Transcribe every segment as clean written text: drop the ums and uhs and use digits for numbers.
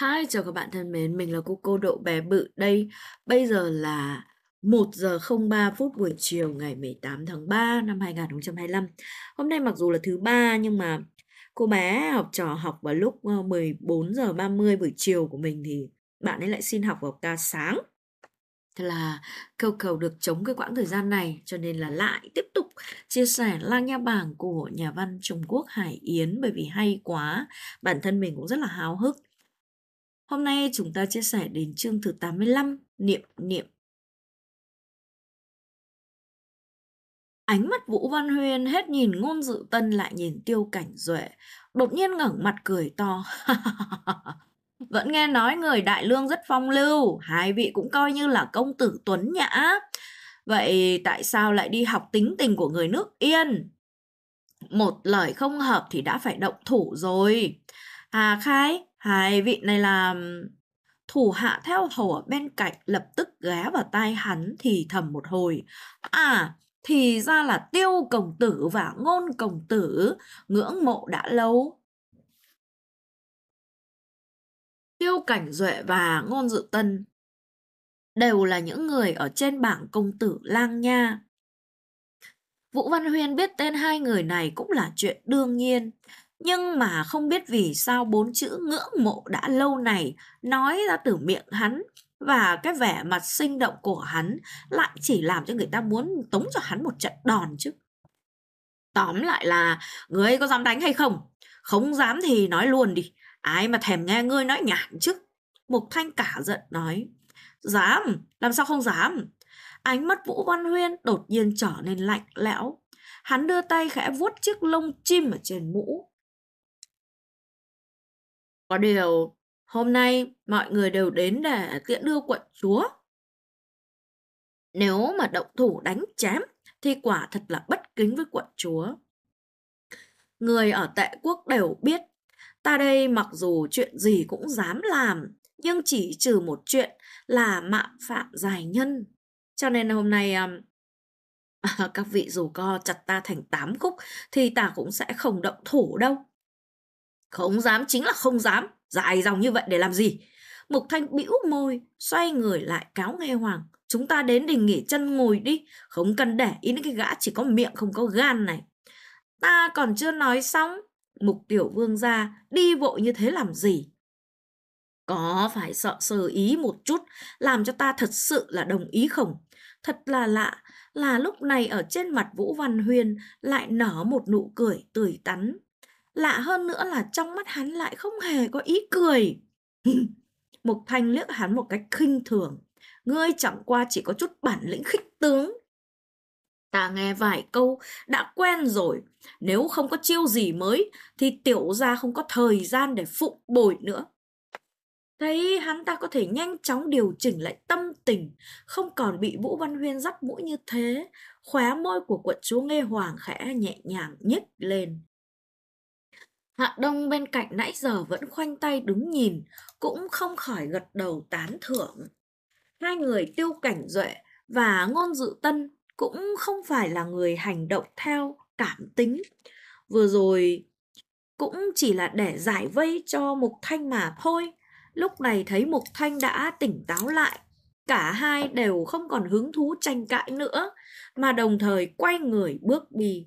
Hi, chào các bạn thân mến, mình là cô Độ bé bự đây. Bây giờ là 1 giờ 03 phút buổi chiều ngày 18 tháng 3 năm 2025. Hôm nay mặc dù là thứ ba nhưng mà cô bé học trò học vào lúc 14 giờ 30 buổi chiều của mình thì bạn ấy lại xin học vào ca sáng. Thế là cầu được chống cái quãng thời gian này cho nên là lại tiếp tục chia sẻ Lang Nha Bảng của nhà văn Trung Quốc Hải Yến bởi vì hay quá, bản thân mình cũng rất là háo hức. Hôm nay chúng ta chia sẻ đến chương thứ 85, niệm niệm. Ánh mắt Vũ Văn Huyên hết nhìn Ngôn Dự Tân lại nhìn Tiêu Cảnh Duệ, đột nhiên ngẩng mặt cười to. Vẫn nghe nói người Đại Lương rất phong lưu, hai vị cũng coi như là công tử tuấn nhã. Vậy tại sao lại đi học tính tình của người nước Yên? Một lời không hợp thì đã phải động thủ rồi. Hà Khai, hai vị này là... Thủ hạ theo hầu ở bên cạnh lập tức ghé vào tai hắn thì thầm một hồi. À, thì ra là Tiêu công tử và Ngôn công tử, ngưỡng mộ đã lâu. Tiêu Cảnh Duệ và Ngôn Dự Tân đều là những người ở trên bảng công tử Lang Nha. Vũ Văn Huyên biết tên hai người này cũng là chuyện đương nhiên. Nhưng mà không biết vì sao 4 chữ ngưỡng mộ đã lâu này nói ra từ miệng hắn và cái vẻ mặt sinh động của hắn lại chỉ làm cho người ta muốn tống cho hắn một trận đòn chứ. Tóm lại là ngươi có dám đánh hay không? Không dám thì nói luôn đi. Ai mà thèm nghe ngươi nói nhảm chứ. Mục Thanh cả giận nói. Dám, làm sao không dám? Ánh mắt Vũ Văn Huyên đột nhiên trở nên lạnh lẽo. Hắn đưa tay khẽ vuốt chiếc lông chim ở trên mũ. Có điều, hôm nay mọi người đều đến để tiễn đưa quận chúa. Nếu mà động thủ đánh chém thì quả thật là bất kính với quận chúa. Người ở Tệ Quốc đều biết, ta đây mặc dù chuyện gì cũng dám làm, nhưng chỉ trừ một chuyện là mạo phạm giai nhân. Cho nên hôm nay các vị dù co chặt ta thành 8 khúc thì ta cũng sẽ không động thủ đâu. Không dám chính là không dám, dài dòng như vậy để làm gì? Mục Thanh bĩu môi, xoay người lại cáo Nghe Hoàng. Chúng ta đến đình nghỉ chân ngồi đi, không cần để ý đến cái gã chỉ có miệng không có gan này. Ta còn chưa nói xong. Mục Tiểu Vương ra, đi vội như thế làm gì? Có phải sợ sơ ý một chút, làm cho ta thật sự là đồng ý không? Thật là lạ, là lúc này ở trên mặt Vũ Văn Huyên lại nở một nụ cười tươi tắn. Lạ hơn nữa là trong mắt hắn lại không hề có ý cười. Mục Thanh liếc hắn một cách khinh thường. Ngươi chẳng qua chỉ có chút bản lĩnh khích tướng. Ta nghe vài câu đã quen rồi. Nếu không có chiêu gì mới thì tiểu gia không có thời gian để phụng bồi nữa. Thấy hắn ta có thể nhanh chóng điều chỉnh lại tâm tình, không còn bị Vũ Văn Huyên dắt mũi như thế. Khóe môi của quận chúa Nghe Hoàng khẽ nhẹ nhàng nhếch lên. Hạ Đông bên cạnh nãy giờ vẫn khoanh tay đứng nhìn, cũng không khỏi gật đầu tán thưởng. Hai người Tiêu Cảnh Duệ và Ngôn Dự Tân cũng không phải là người hành động theo cảm tính. Vừa rồi cũng chỉ là để giải vây cho Mục Thanh mà thôi. Lúc này thấy Mục Thanh đã tỉnh táo lại, cả hai đều không còn hứng thú tranh cãi nữa, mà đồng thời quay người bước đi.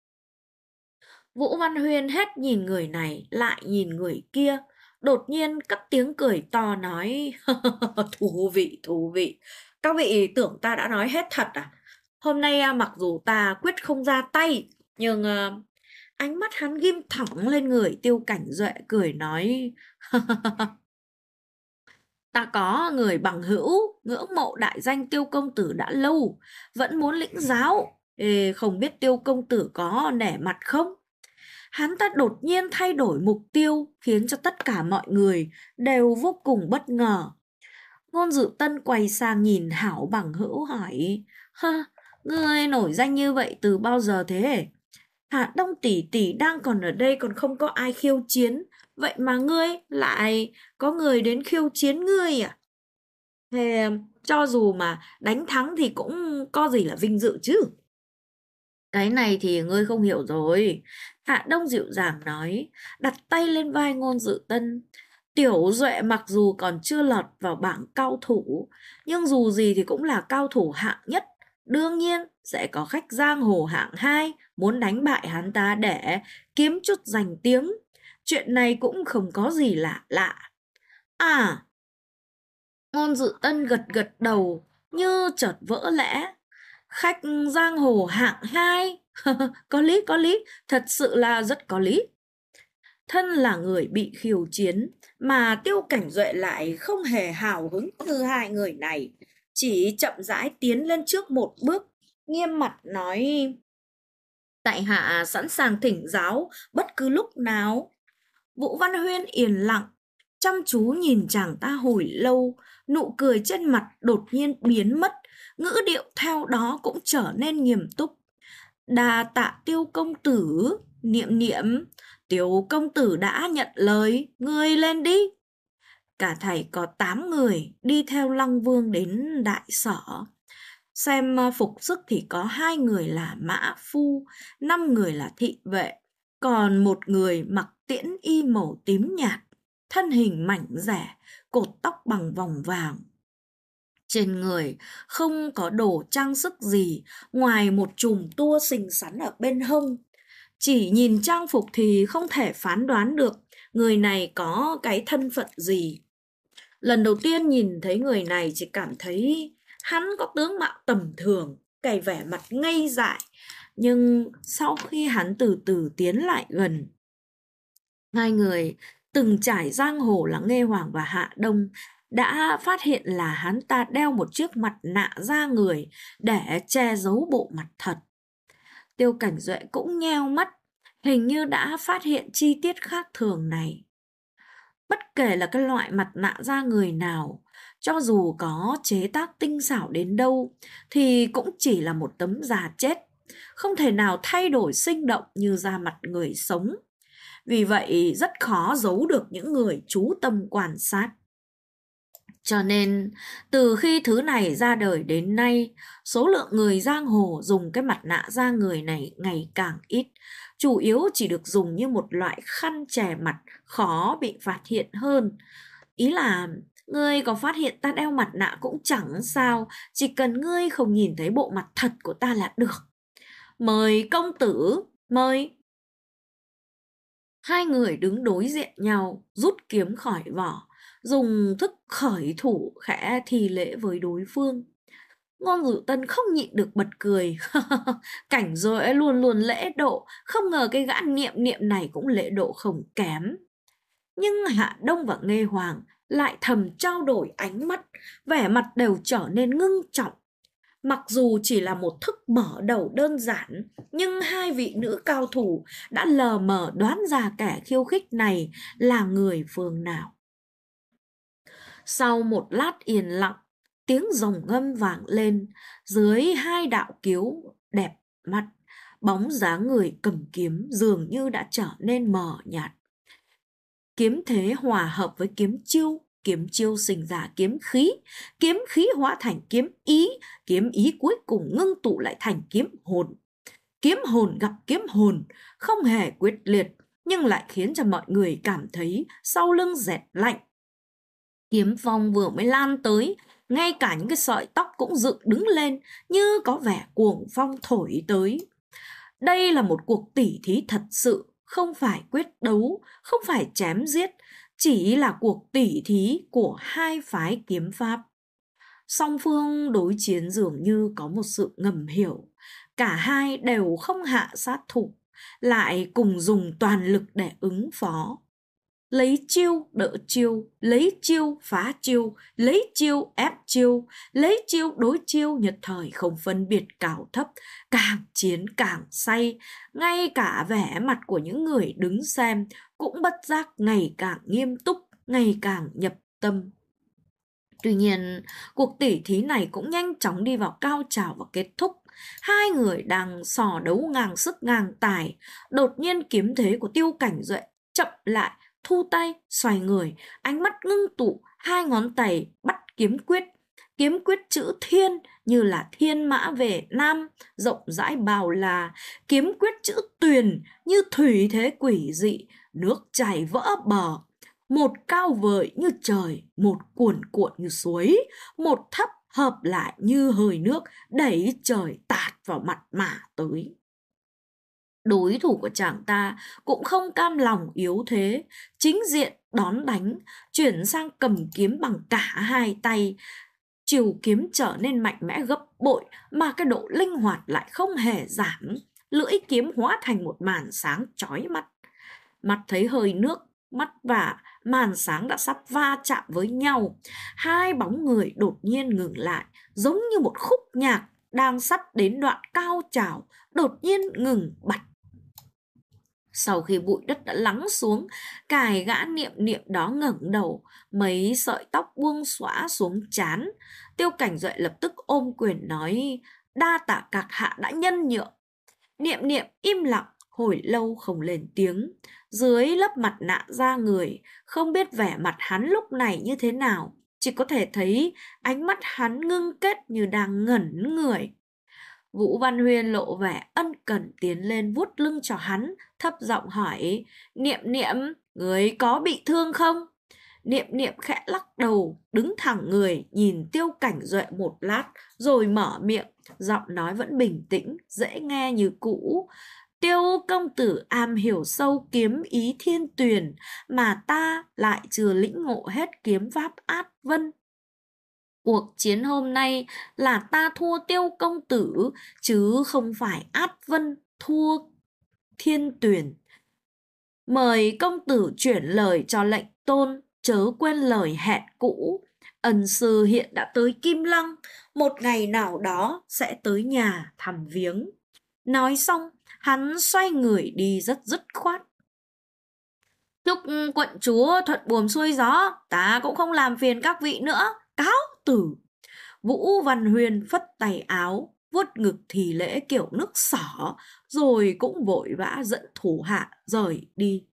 Vũ Văn Huyên hết nhìn người này lại nhìn người kia, đột nhiên cất tiếng cười to nói. Thú vị, thú vị. Các vị tưởng ta đã nói hết thật à? Hôm nay mặc dù ta quyết không ra tay, nhưng ánh mắt hắn ghim thẳng lên người Tiêu Cảnh Duệ cười nói. Ta có người bằng hữu, ngưỡng mộ đại danh Tiêu công tử đã lâu, vẫn muốn lĩnh giáo. Ê, không biết Tiêu công tử có nể mặt không? Hắn ta đột nhiên thay đổi mục tiêu, khiến cho tất cả mọi người đều vô cùng bất ngờ. Ngôn Dự Tân quay sang nhìn Hảo bằng hữu hỏi. Ngươi nổi danh như vậy từ bao giờ thế? Hạ Đông tỷ tỷ đang còn ở đây còn không có ai khiêu chiến. Vậy mà ngươi lại có người đến khiêu chiến ngươi à? Thế cho dù mà đánh thắng thì cũng có gì là vinh dự chứ. Cái này thì ngươi không hiểu rồi. Hạ Đông dịu dàng nói, đặt tay lên vai Ngôn Dự Tân. Tiểu Duệ mặc dù còn chưa lọt vào bảng cao thủ, nhưng dù gì thì cũng là cao thủ hạng nhất. Đương nhiên sẽ có khách giang hồ hạng 2 muốn đánh bại hắn ta để kiếm chút danh tiếng. Chuyện này cũng không có gì lạ lạ. À, Ngôn Dự Tân gật gật đầu như chợt vỡ lẽ. Khách giang hồ hạng 2. Có lý, thật sự là rất có lý. Thân là người bị khiêu chiến mà Tiêu Cảnh Duệ lại không hề hào hứng như hai người này, chỉ chậm rãi tiến lên trước một bước, nghiêm mặt nói: tại hạ sẵn sàng thỉnh giáo bất cứ lúc nào. Vũ Văn Huyên yên lặng, chăm chú nhìn chàng ta hồi lâu, nụ cười trên mặt đột nhiên biến mất, ngữ điệu theo đó cũng trở nên nghiêm túc. Đa tạ Tiêu công tử. Niệm niệm, Tiêu công tử đã nhận lời, ngươi lên đi. Cả thảy có 8 người đi theo Lăng Vương đến đại sở. Xem phục sức thì có 2 người là mã phu, 5 người là thị vệ, còn một người mặc tiễn y màu tím nhạt, thân hình mảnh dẻ, cột tóc bằng vòng vàng. Trên người không có đồ trang sức gì ngoài một chùm tua xinh xắn ở bên hông. Chỉ nhìn trang phục thì không thể phán đoán được người này có cái thân phận gì. Lần đầu tiên nhìn thấy người này chỉ cảm thấy hắn có tướng mạo tầm thường, cái vẻ mặt ngây dại. Nhưng sau khi hắn từ từ tiến lại gần, hai người từng trải giang hồ là Nghê Hoàng và Hạ Đông đã phát hiện là hắn ta đeo một chiếc mặt nạ da người để che giấu bộ mặt thật. Tiêu Cảnh Duệ cũng nheo mắt, hình như đã phát hiện chi tiết khác thường này. Bất kể là cái loại mặt nạ da người nào, cho dù có chế tác tinh xảo đến đâu, thì cũng chỉ là một tấm da chết, không thể nào thay đổi sinh động như da mặt người sống. Vì vậy rất khó giấu được những người chú tâm quan sát. Cho nên, từ khi thứ này ra đời đến nay, số lượng người giang hồ dùng cái mặt nạ da người này ngày càng ít, chủ yếu chỉ được dùng như một loại khăn che mặt, khó bị phát hiện hơn. Ý là, ngươi có phát hiện ta đeo mặt nạ cũng chẳng sao, chỉ cần ngươi không nhìn thấy bộ mặt thật của ta là được. Mời công tử, mời. Hai người đứng đối diện nhau, rút kiếm khỏi vỏ, dùng thức khởi thủ khẽ thi lễ với đối phương. Ngôn Dự Tân không nhịn được bật cười. Cảnh Duệ luôn luôn lễ độ, không ngờ cái gã Niệm Niệm này cũng lễ độ không kém. Nhưng Hạ Đông và Nghê Hoàng lại thầm trao đổi ánh mắt, vẻ mặt đều trở nên ngưng trọng. Mặc dù chỉ là một thức mở đầu đơn giản, nhưng hai vị nữ cao thủ đã lờ mờ đoán ra kẻ khiêu khích này là người phương nào. Sau một lát yên lặng, tiếng rồng ngâm vang lên, dưới hai đạo kiếu đẹp mắt, bóng dáng người cầm kiếm dường như đã trở nên mờ nhạt. Kiếm thế hòa hợp với kiếm chiêu sinh ra kiếm khí hóa thành kiếm ý cuối cùng ngưng tụ lại thành kiếm hồn gặp kiếm hồn, không hề quyết liệt, nhưng lại khiến cho mọi người cảm thấy sau lưng rét lạnh. Kiếm phong vừa mới lan tới, ngay cả những cái sợi tóc cũng dựng đứng lên như có vẻ cuồng phong thổi tới. Đây là một cuộc tỉ thí thật sự, không phải quyết đấu, không phải chém giết, chỉ là cuộc tỉ thí của hai phái kiếm pháp. Song phương đối chiến dường như có một sự ngầm hiểu, cả hai đều không hạ sát thủ, lại cùng dùng toàn lực để ứng phó. Lấy chiêu đỡ chiêu, lấy chiêu phá chiêu, lấy chiêu ép chiêu, lấy chiêu đối chiêu, nhất thời không phân biệt cao thấp, càng chiến càng say. Ngay cả vẻ mặt của những người đứng xem cũng bất giác ngày càng nghiêm túc, ngày càng nhập tâm. Tuy nhiên, cuộc tỉ thí này cũng nhanh chóng đi vào cao trào và kết thúc. Hai người đang sò đấu ngang sức ngang tài, đột nhiên kiếm thế của Tiêu Cảnh Duệ chậm lại, thu tay, xoay người, ánh mắt ngưng tụ, hai ngón tay bắt kiếm quyết chữ thiên như là thiên mã về nam, rộng rãi bao la, kiếm quyết chữ tuyền như thủy thế quỷ dị, nước chảy vỡ bờ. một cao vời như trời, một cuồn cuộn như suối, một thấp hợp lại như hơi nước đẩy trời tạt vào mặt mà tới. Đối thủ của chàng ta cũng không cam lòng yếu thế, chính diện đón đánh, chuyển sang cầm kiếm bằng cả hai tay. Chiều kiếm trở nên mạnh mẽ gấp bội mà cái độ linh hoạt lại không hề giảm. Lưỡi kiếm hóa thành một màn sáng chói mắt. Mắt thấy hơi nước, mắt và màn sáng đã sắp va chạm với nhau. Hai bóng người đột nhiên ngừng lại, giống như một khúc nhạc đang sắp đến đoạn cao trào, đột nhiên ngừng bặt. Sau khi bụi đất đã lắng xuống, cài gã Niệm Niệm đó ngẩng đầu, mấy sợi tóc buông xõa xuống trán. Tiêu Cảnh Duệ lập tức ôm quyền nói: đa tạ các hạ đã nhân nhượng. Niệm Niệm im lặng hồi lâu không lên tiếng. Dưới lớp mặt nạ da người, không biết vẻ mặt hắn lúc này như thế nào, chỉ có thể thấy ánh mắt hắn ngưng kết như đang ngẩn người. Vũ Văn Huyên lộ vẻ ân cần tiến lên vuốt lưng cho hắn, thấp giọng hỏi: Niệm Niệm, người có bị thương không? Niệm Niệm khẽ lắc đầu, đứng thẳng người, nhìn Tiêu Cảnh Duệ một lát, rồi mở miệng, giọng nói vẫn bình tĩnh, dễ nghe như cũ. Tiêu công tử am hiểu sâu kiếm ý thiên tuyền, mà ta lại chưa lĩnh ngộ hết kiếm pháp át vân. Cuộc chiến hôm nay là ta thua Tiêu công tử, chứ không phải át vân thua thiên tuyền. Mời công tử chuyển lời cho lệnh tôn, chớ quên lời hẹn cũ. Ân sư hiện đã tới Kim Lăng, một ngày nào đó sẽ tới nhà thăm viếng. Nói xong, hắn xoay người đi rất dứt khoát. Chúc quận chúa thuận buồm xuôi gió, ta cũng không làm phiền các vị nữa, cáo từ. Vũ Văn Huyên phất tay áo, vuốt ngực thì lễ kiểu nước xỏ, rồi cũng vội vã dẫn thủ hạ rời đi.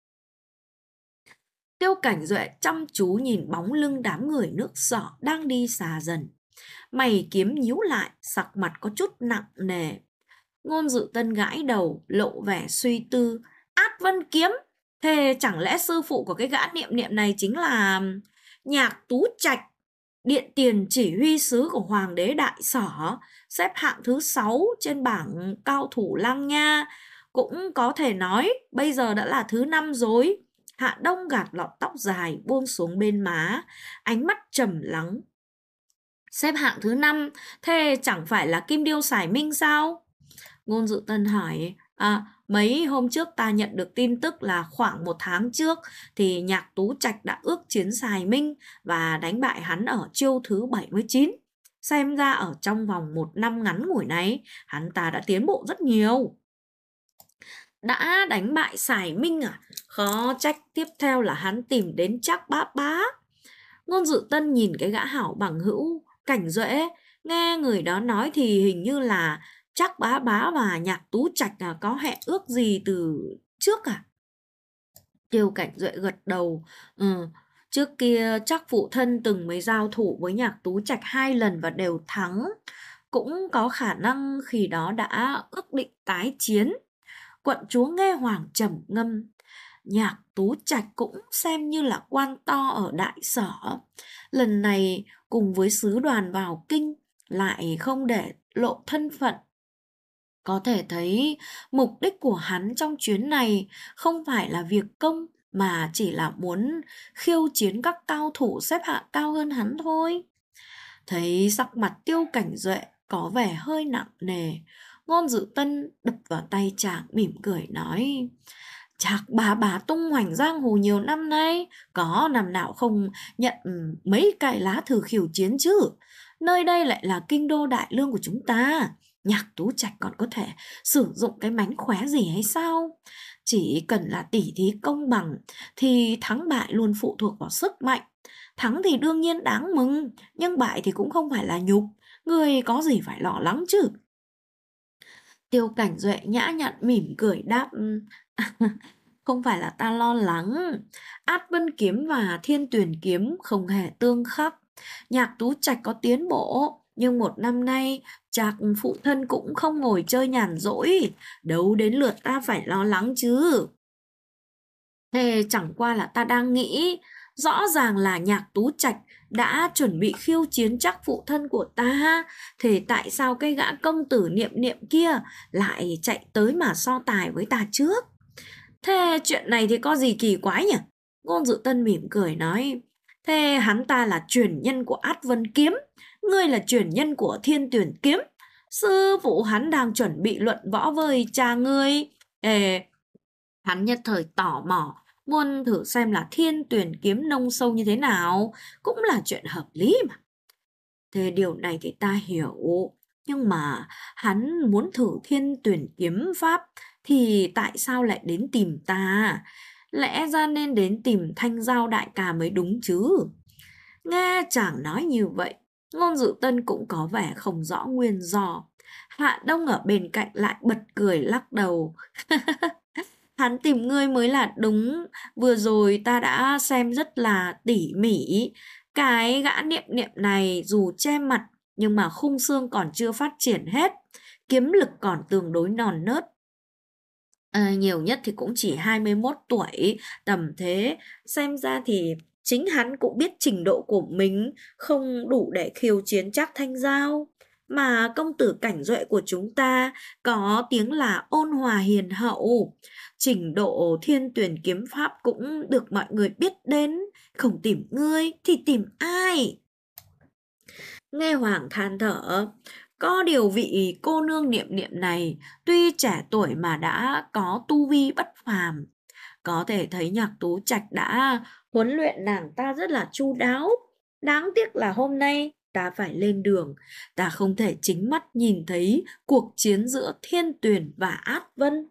Tiêu Cảnh Duệ chăm chú nhìn bóng lưng đám người nước Sở đang đi xa dần. Mày kiếm nhíu lại, sắc mặt có chút nặng nề. Ngôn Dự Tân gãi đầu, lộ vẻ suy tư. Át Vân Kiếm, thế chẳng lẽ sư phụ của cái gã Niệm Niệm này chính là Nhạc Tú Trạch, điện tiền chỉ huy sứ của Hoàng đế Đại Sở, xếp hạng thứ 6 trên bảng cao thủ Lăng Nha. Cũng có thể nói bây giờ đã là thứ 5 rồi. Hạ Đông gạt lọn tóc dài buông xuống bên má, ánh mắt trầm lắng. Xếp hạng thứ 5, thế chẳng phải là Kim Điêu Sải Minh sao? Ngôn Dự Tân hỏi. Mấy hôm trước ta nhận được tin tức là khoảng 1 tháng trước thì Nhạc Tú Trạch đã ước chiến Sài Minh và đánh bại hắn ở chiêu thứ 79. Xem ra ở trong vòng 1 năm ngắn ngủi này, hắn ta đã tiến bộ rất nhiều. Đã đánh bại Sài Minh à? Khó trách tiếp theo là hắn tìm đến Trác Bá Bá. Ngôn Dự Tân nhìn cái gã hảo bằng hữu Cảnh Duệ, nghe người đó nói thì hình như là Trác Bá Bá và Nhạc Tú Trạch có hẹn ước gì từ trước à? Tiêu Cảnh Duệ gật đầu. Trước kia chắc phụ thân từng mới giao thủ với Nhạc Tú Trạch 2 lần và đều thắng. Cũng có khả năng khi đó đã ước định tái chiến. Quận chúa nghe Hoàng trầm ngâm. Nhạc Tú Trạch cũng xem như là quan to ở Đại Sở. Lần này cùng với sứ đoàn vào kinh lại không để lộ thân phận. Có thể thấy mục đích của hắn trong chuyến này không phải là việc công mà chỉ là muốn khiêu chiến các cao thủ xếp hạng cao hơn hắn thôi. Thấy sắc mặt Tiêu Cảnh Duệ có vẻ hơi nặng nề, Ngôn Dự Tân đập vào tay chàng mỉm cười nói: Trác Bá Bá tung hoành giang hồ nhiều năm nay, có năm nào không nhận mấy cái lá thư khiêu chiến chứ. Nơi đây lại là kinh đô đại lương của chúng ta. Nhạc Tú Trạch còn có thể sử dụng cái mánh khóe gì hay sao? Chỉ cần là tỉ thí công bằng thì thắng bại luôn phụ thuộc vào sức mạnh. Thắng thì đương nhiên đáng mừng, nhưng bại thì cũng không phải là nhục. Người có gì phải lo lắng chứ? Tiêu Cảnh Duệ nhã nhặn mỉm cười đáp: Không phải là ta lo lắng. Át Vân Kiếm và Thiên Tuyền Kiếm không hề tương khắc. Nhạc Tú Trạch có tiến bộ, nhưng 1 năm nay Trác phụ thân cũng không ngồi chơi nhàn rỗi. Đâu đến lượt ta phải lo lắng chứ. Thế chẳng qua là ta đang nghĩ Rõ ràng là Nhạc Tú Trạch đã chuẩn bị khiêu chiến chắc phụ thân của ta. Thế tại sao cái gã công tử Niệm Niệm kia lại chạy tới mà so tài với ta trước? Thế chuyện này thì có gì kỳ quái nhỉ? Ngôn Dự Tân mỉm cười nói. Thế hắn ta là truyền nhân của Át Vân Kiếm, ngươi là truyền nhân của Thiên Tuyển Kiếm. Sư phụ hắn đang chuẩn bị luận võ với cha ngươi. Hắn nhất thời tò mò, muốn thử xem là Thiên Tuyển Kiếm nông sâu như thế nào, cũng là chuyện hợp lý mà. Thế điều này thì ta hiểu, nhưng mà hắn muốn thử Thiên Tuyển Kiếm pháp thì tại sao lại đến tìm ta? Lẽ ra nên đến tìm Thanh Giao đại ca mới đúng chứ. Nghe chàng nói như vậy, Ngôn Dự Tân cũng có vẻ không rõ nguyên do. Hạ Đông ở bên cạnh lại bật cười lắc đầu. Hắn tìm ngươi mới là đúng, vừa rồi ta đã xem rất là tỉ mỉ. Cái gã Niệm Niệm này dù che mặt nhưng mà khung xương còn chưa phát triển hết, kiếm lực còn tương đối non nớt. Nhiều nhất thì cũng chỉ 21 tuổi, tầm thế. Xem ra thì chính hắn cũng biết trình độ của mình không đủ để khiêu chiến chắc Thanh Giao. Mà công tử Cảnh Duệ của chúng ta có tiếng là ôn hòa hiền hậu. Trình độ Thiên Tuyển kiếm pháp cũng được mọi người biết đến. Không tìm ngươi thì tìm ai? Nghe Hoàng than thở. Có điều vị cô nương Niệm Niệm này tuy trẻ tuổi mà đã có tu vi bất phàm. Có thể thấy Nhạc Tú Trạch đã huấn luyện nàng ta rất là chu đáo. Đáng tiếc là hôm nay ta phải lên đường. Ta không thể chính mắt nhìn thấy cuộc chiến giữa Thiên Tuyển và Át Vân.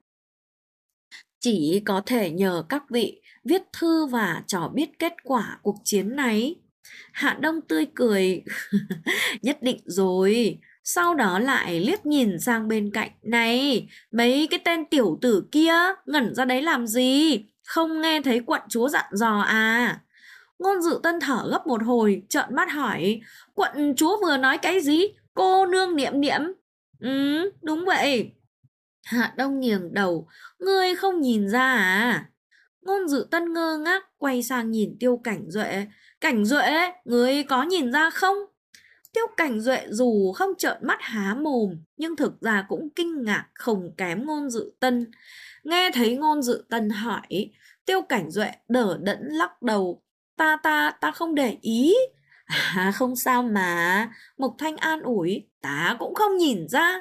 Chỉ có thể nhờ các vị viết thư và cho biết kết quả cuộc chiến này. Hạ Đông tươi cười. Nhất định rồi. Sau đó lại liếc nhìn sang bên cạnh. Này, mấy cái tên tiểu tử kia ngẩn ra đấy làm gì? Không nghe thấy quận chúa dặn dò à? Ngôn Dự Tân thở gấp một hồi, trợn mắt hỏi. Quận chúa vừa nói cái gì? Cô nương Niệm Niệm? Đúng vậy. Hạ Đông nghiêng đầu. Ngươi không nhìn ra à? Ngôn Dự Tân ngơ ngác quay sang nhìn Tiêu Cảnh Duệ. Cảnh Duệ, ngươi có nhìn ra không? Tiêu Cảnh Duệ dù không trợn mắt há mồm, nhưng thực ra cũng kinh ngạc không kém Ngôn Dự Tân. Nghe thấy Ngôn Dự Tân hỏi, Tiêu Cảnh Duệ đờ đẫn lắc đầu. Ta không để ý. À, không sao mà. Mộc Thanh an ủi, ta cũng không nhìn ra.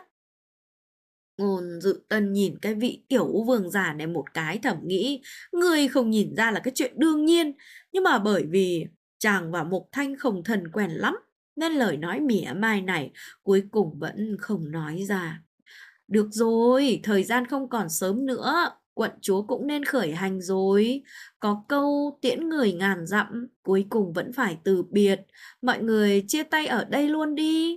Ngôn Dự Tân nhìn cái vị tiểu vương già này một cái, thầm nghĩ, người không nhìn ra là cái chuyện đương nhiên. Nhưng mà bởi vì chàng và Mộc Thanh không thân quen lắm, nên lời nói mỉa mai này cuối cùng vẫn không nói ra. Được rồi, thời gian không còn sớm nữa, quận chúa cũng nên khởi hành rồi. Có câu tiễn người ngàn dặm, cuối cùng vẫn phải từ biệt. Mọi người chia tay ở đây luôn đi.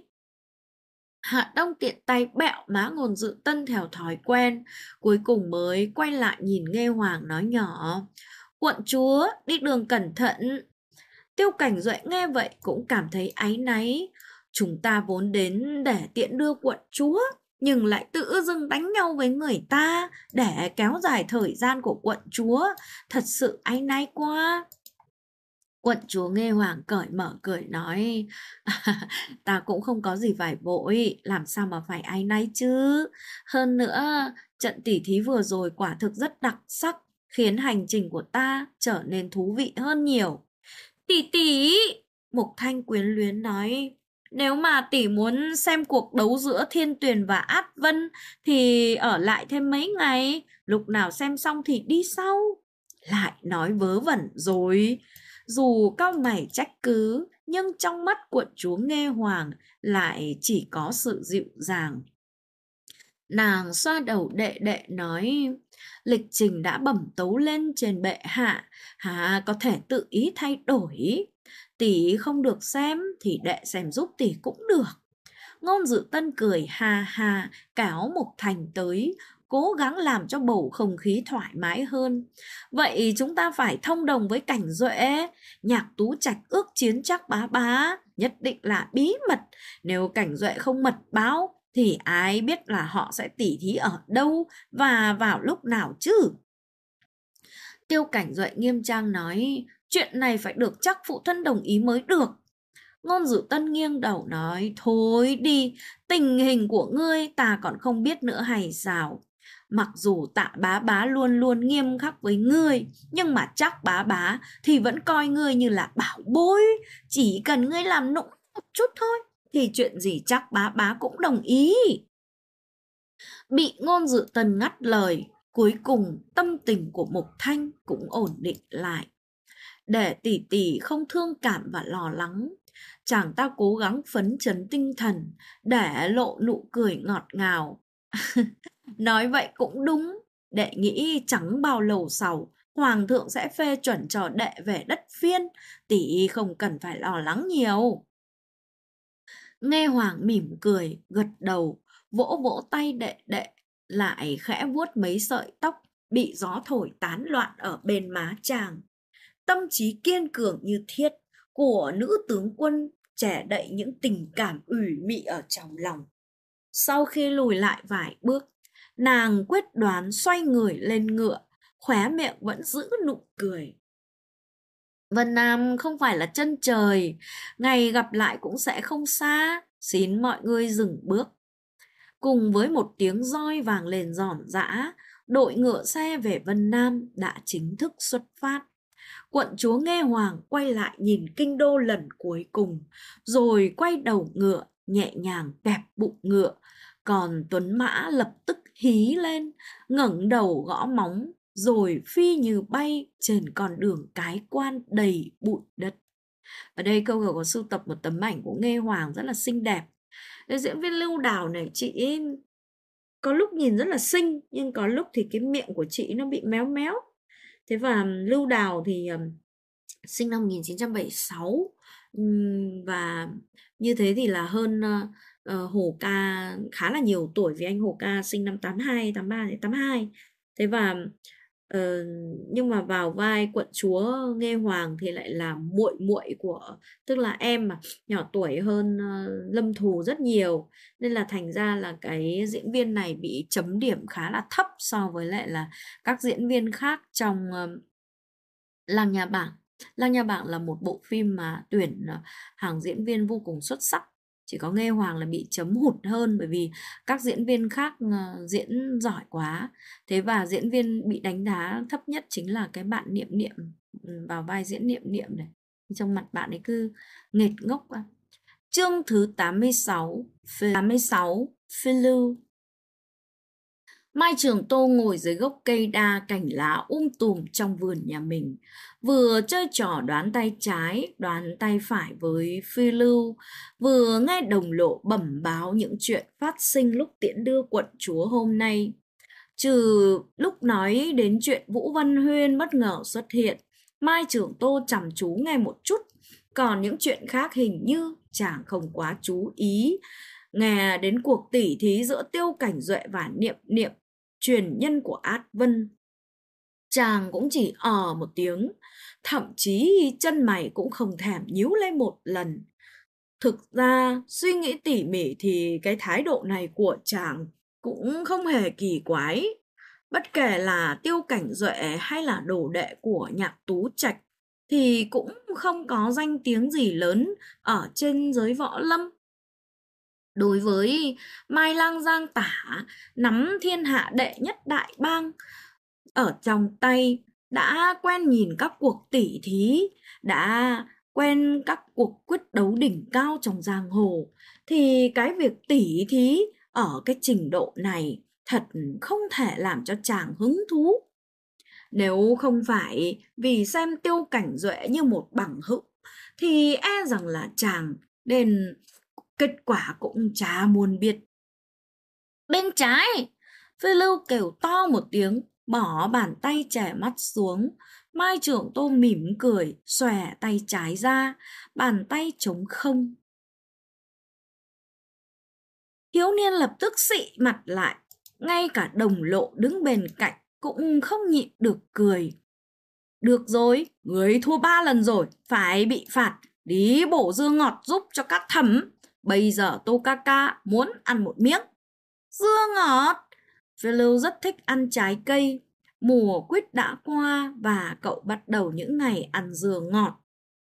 Hạ Đông tiện tay bẹo má Ngôn Dự Tân theo thói quen, cuối cùng mới quay lại nhìn Nghê Hoàng nói nhỏ. Quận chúa, đi đường cẩn thận. Tiêu Cảnh Duệ nghe vậy cũng cảm thấy áy náy. Chúng ta vốn đến để tiện đưa quận chúa, nhưng lại tự dưng đánh nhau với người ta để kéo dài thời gian của quận chúa. Thật sự áy náy quá. Quận chúa Nghê Hoàng cởi mở cười nói. Ta cũng không có gì phải vội, làm sao mà phải áy náy chứ. Hơn nữa, trận tỉ thí vừa rồi quả thực rất đặc sắc, khiến hành trình của ta trở nên thú vị hơn nhiều. Tỷ tỷ, Mục Thanh quyến luyến nói, nếu mà tỷ muốn xem cuộc đấu giữa Thiên Tuyền và Át Vân thì ở lại thêm mấy ngày, lúc nào xem xong thì đi sau. Lại nói vớ vẩn rồi. Dù cau mày trách cứ, nhưng trong mắt quận chúa Nghê Hoàng lại chỉ có sự dịu dàng. Nàng xoa đầu đệ đệ nói, lịch trình đã bẩm tấu lên trên bệ hạ, hạ có thể tự ý thay đổi. Tỷ không được xem thì đệ xem giúp tỷ cũng được. Ngôn Dự Tân cười ha ha, cáo Mục Thành tới, cố gắng làm cho bầu không khí thoải mái hơn. Vậy chúng ta phải thông đồng với Cảnh Duệ. Nhạc Tú Trạch ước chiến chắc bá bá, nhất định là bí mật. Nếu Cảnh Duệ không mật báo thì ai biết là họ sẽ tỉ thí ở đâu và vào lúc nào chứ? Tiêu Cảnh Duệ nghiêm trang nói, chuyện này phải được chắc phụ thân đồng ý mới được. Ngôn Dữ Tân nghiêng đầu nói, thôi đi, tình hình của ngươi ta còn không biết nữa hay sao? Mặc dù Tạ bá bá luôn luôn nghiêm khắc với ngươi, nhưng mà chắc bá bá thì vẫn coi ngươi như là bảo bối. Chỉ cần ngươi làm nũng một chút thôi, thì chuyện gì chắc bá bá cũng đồng ý. Bị Ngôn Dữ Tân ngắt lời, cuối cùng tâm tình của Mộc Thanh cũng ổn định lại. Để tỷ tỷ không thương cảm và lo lắng, chàng ta cố gắng phấn chấn tinh thần để lộ nụ cười ngọt ngào. Nói vậy cũng đúng, đệ nghĩ chẳng bao lâu sau hoàng thượng sẽ phê chuẩn cho đệ về đất Phiên, tỷ không cần phải lo lắng nhiều. Nghe Hoàng mỉm cười, gật đầu, vỗ vỗ tay đệ đệ, lại khẽ vuốt mấy sợi tóc bị gió thổi tán loạn ở bên má chàng. Tâm trí kiên cường như thiết của nữ tướng quân trẻ đậy những tình cảm ủy mị ở trong lòng. Sau khi lùi lại vài bước, nàng quyết đoán xoay người lên ngựa, khóe miệng vẫn giữ nụ cười. Vân Nam không phải là chân trời, ngày gặp lại cũng sẽ không xa, xin mọi người dừng bước. Cùng với một tiếng roi vang lên giòn giã, đội ngựa xe về Vân Nam đã chính thức xuất phát. Quận chúa Nghe Hoàng quay lại nhìn kinh đô lần cuối cùng, rồi quay đầu ngựa, nhẹ nhàng kẹp bụng ngựa. Còn Tuấn Mã lập tức hí lên, ngẩng đầu gõ móng, rồi phi như bay trên con đường cái quan đầy bụi đất. Ở đây Câu Gờ có sưu tập một tấm ảnh của Nghe Hoàng rất là xinh đẹp. Cái diễn viên Lưu Đào này, chị có lúc nhìn rất là xinh, nhưng có lúc thì cái miệng của chị nó bị méo méo. Thế và Lưu Đào thì sinh năm 1976, và như thế thì là hơn Hổ Ca khá là nhiều tuổi, vì anh Hổ Ca sinh năm 82, 83 đến 82. Thế và nhưng mà vào vai quận chúa Nghe Hoàng thì lại là muội muội của, tức là em mà nhỏ tuổi hơn Lâm Thù rất nhiều, nên là thành ra là cái diễn viên này bị chấm điểm khá là thấp so với lại là các diễn viên khác trong Làng Nhà Bảng. Làng Nhà Bảng là một bộ phim mà tuyển hàng diễn viên vô cùng xuất sắc. Chỉ có Nghe Hoàng là bị chấm hụt hơn, bởi vì các diễn viên khác diễn giỏi quá. Thế và diễn viên bị đánh giá thấp nhất chính là cái bạn Niệm Niệm, vào vai diễn Niệm Niệm này. Trong mặt bạn ấy cứ nghệt ngốc ra. Chương thứ 86, Phiêu lưu. Mai Trường Tô ngồi dưới gốc cây đa cành lá tùm trong vườn nhà mình, vừa chơi trò đoán tay trái, đoán tay phải với Phi Lưu, vừa nghe đồng lộ bẩm báo những chuyện phát sinh lúc tiễn đưa quận chúa hôm nay. Trừ lúc nói đến chuyện Vũ Văn Huyên bất ngờ xuất hiện, Mai Trường Tô chăm chú nghe một chút, còn những chuyện khác hình như chàng không quá chú ý. Nghe đến cuộc tỉ thí giữa Tiêu Cảnh Duệ và Niệm Niệm, truyền nhân của Át Vân, chàng cũng chỉ một tiếng, thậm chí chân mày cũng không thèm nhíu lên một lần. Thực ra suy nghĩ tỉ mỉ thì cái thái độ này của chàng cũng không hề kỳ quái. Bất kể là Tiêu Cảnh Duệ hay là đồ đệ của Nhạc Tú Trạch thì cũng không có danh tiếng gì lớn ở trên giới võ lâm. Đối với Mai Lang Giang Tả, nắm thiên hạ đệ nhất đại bang ở trong tay, đã quen nhìn các cuộc tỉ thí, đã quen các cuộc quyết đấu đỉnh cao trong giang hồ, thì cái việc tỉ thí ở cái trình độ này thật không thể làm cho chàng hứng thú. Nếu không phải vì xem Tiêu Cảnh Duệ như một bằng hữu, thì e rằng là chàng đến kết quả cũng chả muốn biết. Bên trái, Phi Lưu kêu to một tiếng, bỏ bàn tay trẻ mắt xuống. Mai Trưởng Tô mỉm cười, xòe tay trái ra, bàn tay trống không. Thiếu niên lập tức xị mặt lại, ngay cả đồng lộ đứng bên cạnh cũng không nhịn được cười. Được rồi, người thua 3 lần rồi, phải bị phạt, đi bổ dưa ngọt giúp cho các thẩm. Bây giờ Tô ca ca muốn ăn một miếng. Dưa ngọt. Phiêu Lưu rất thích ăn trái cây. Mùa quýt đã qua và cậu bắt đầu những ngày ăn dừa ngọt.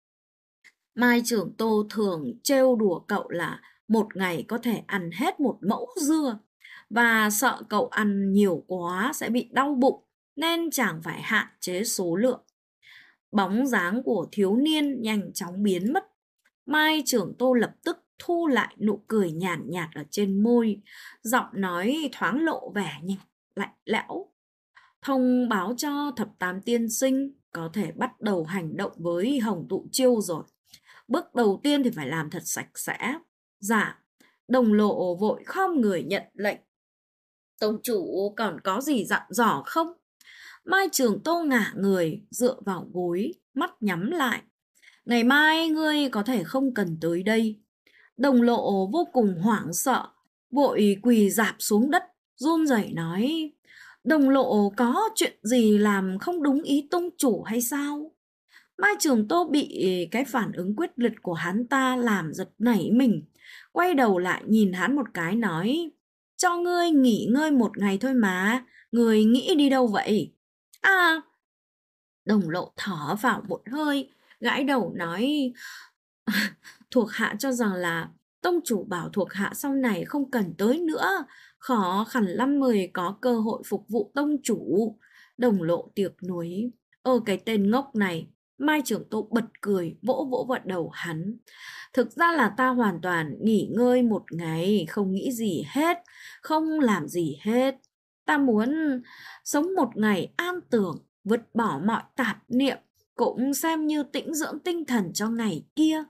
Mai Trưởng Tô thường trêu đùa cậu là một ngày có thể ăn hết một mẫu dưa và sợ cậu ăn nhiều quá sẽ bị đau bụng nên chàng phải hạn chế số lượng. Bóng dáng của thiếu niên nhanh chóng biến mất. Mai Trưởng Tô lập tức thu lại nụ cười nhàn nhạt ở trên môi, giọng nói thoáng lộ vẻ lạnh lẽo. Thông báo cho Thập Tam tiên sinh có thể bắt đầu hành động với Hồng Tụ Chiêu rồi. Bước đầu tiên thì phải làm thật sạch sẽ. Dạ, Đồng Lộ vội khom người nhận lệnh. Tông chủ còn có gì dặn dò không? Mai Trường Tô ngả người, dựa vào gối, mắt nhắm lại. Ngày mai ngươi có thể không cần tới đây. Đồng Lộ vô cùng hoảng sợ, vội quỳ rạp xuống đất, run rẩy nói: Đồng Lộ có chuyện gì làm không đúng ý tông chủ hay sao? Mai Trường Tô bị cái phản ứng quyết liệt của hắn ta làm giật nảy mình, quay đầu lại nhìn hắn một cái nói: Cho ngươi nghỉ ngơi một ngày thôi mà, ngươi nghĩ đi đâu vậy? À, Đồng Lộ thở vào một hơi, gãi đầu nói: Thuộc hạ cho rằng là tông chủ bảo thuộc hạ sau này không cần tới nữa, khó khăn lắm mới có cơ hội phục vụ tông chủ. Đồng Lộ tiệc nuối: cái tên ngốc này. Mai Trưởng Tô bật cười, vỗ vỗ vào đầu hắn. Thực ra là ta hoàn toàn nghỉ ngơi một ngày, không nghĩ gì hết, không làm gì hết. Ta muốn sống một ngày an tưởng, vứt bỏ mọi tạp niệm, cũng xem như tĩnh dưỡng tinh thần cho ngày kia.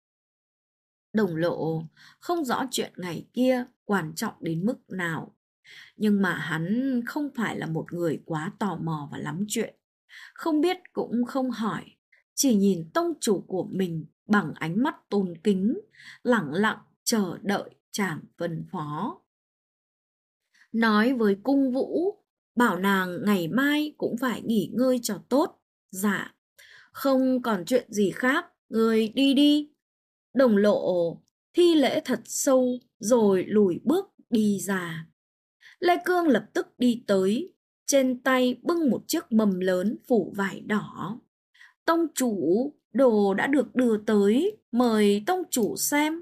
Đồng Lộ không rõ chuyện ngày kia quan trọng đến mức nào, nhưng mà hắn không phải là một người quá tò mò và lắm chuyện. Không biết cũng không hỏi, chỉ nhìn tông chủ của mình bằng ánh mắt tôn kính, lẳng lặng chờ đợi chàng phân phó. Nói với cung vũ, bảo nàng ngày mai cũng phải nghỉ ngơi cho tốt. Dạ, không còn chuyện gì khác, người đi đi. Đồng Lộ thi lễ thật sâu rồi lùi bước đi ra. Lê Cương lập tức đi tới, trên tay bưng một chiếc mầm lớn phủ vải đỏ. Tông chủ, đồ đã được đưa tới, mời tông chủ xem.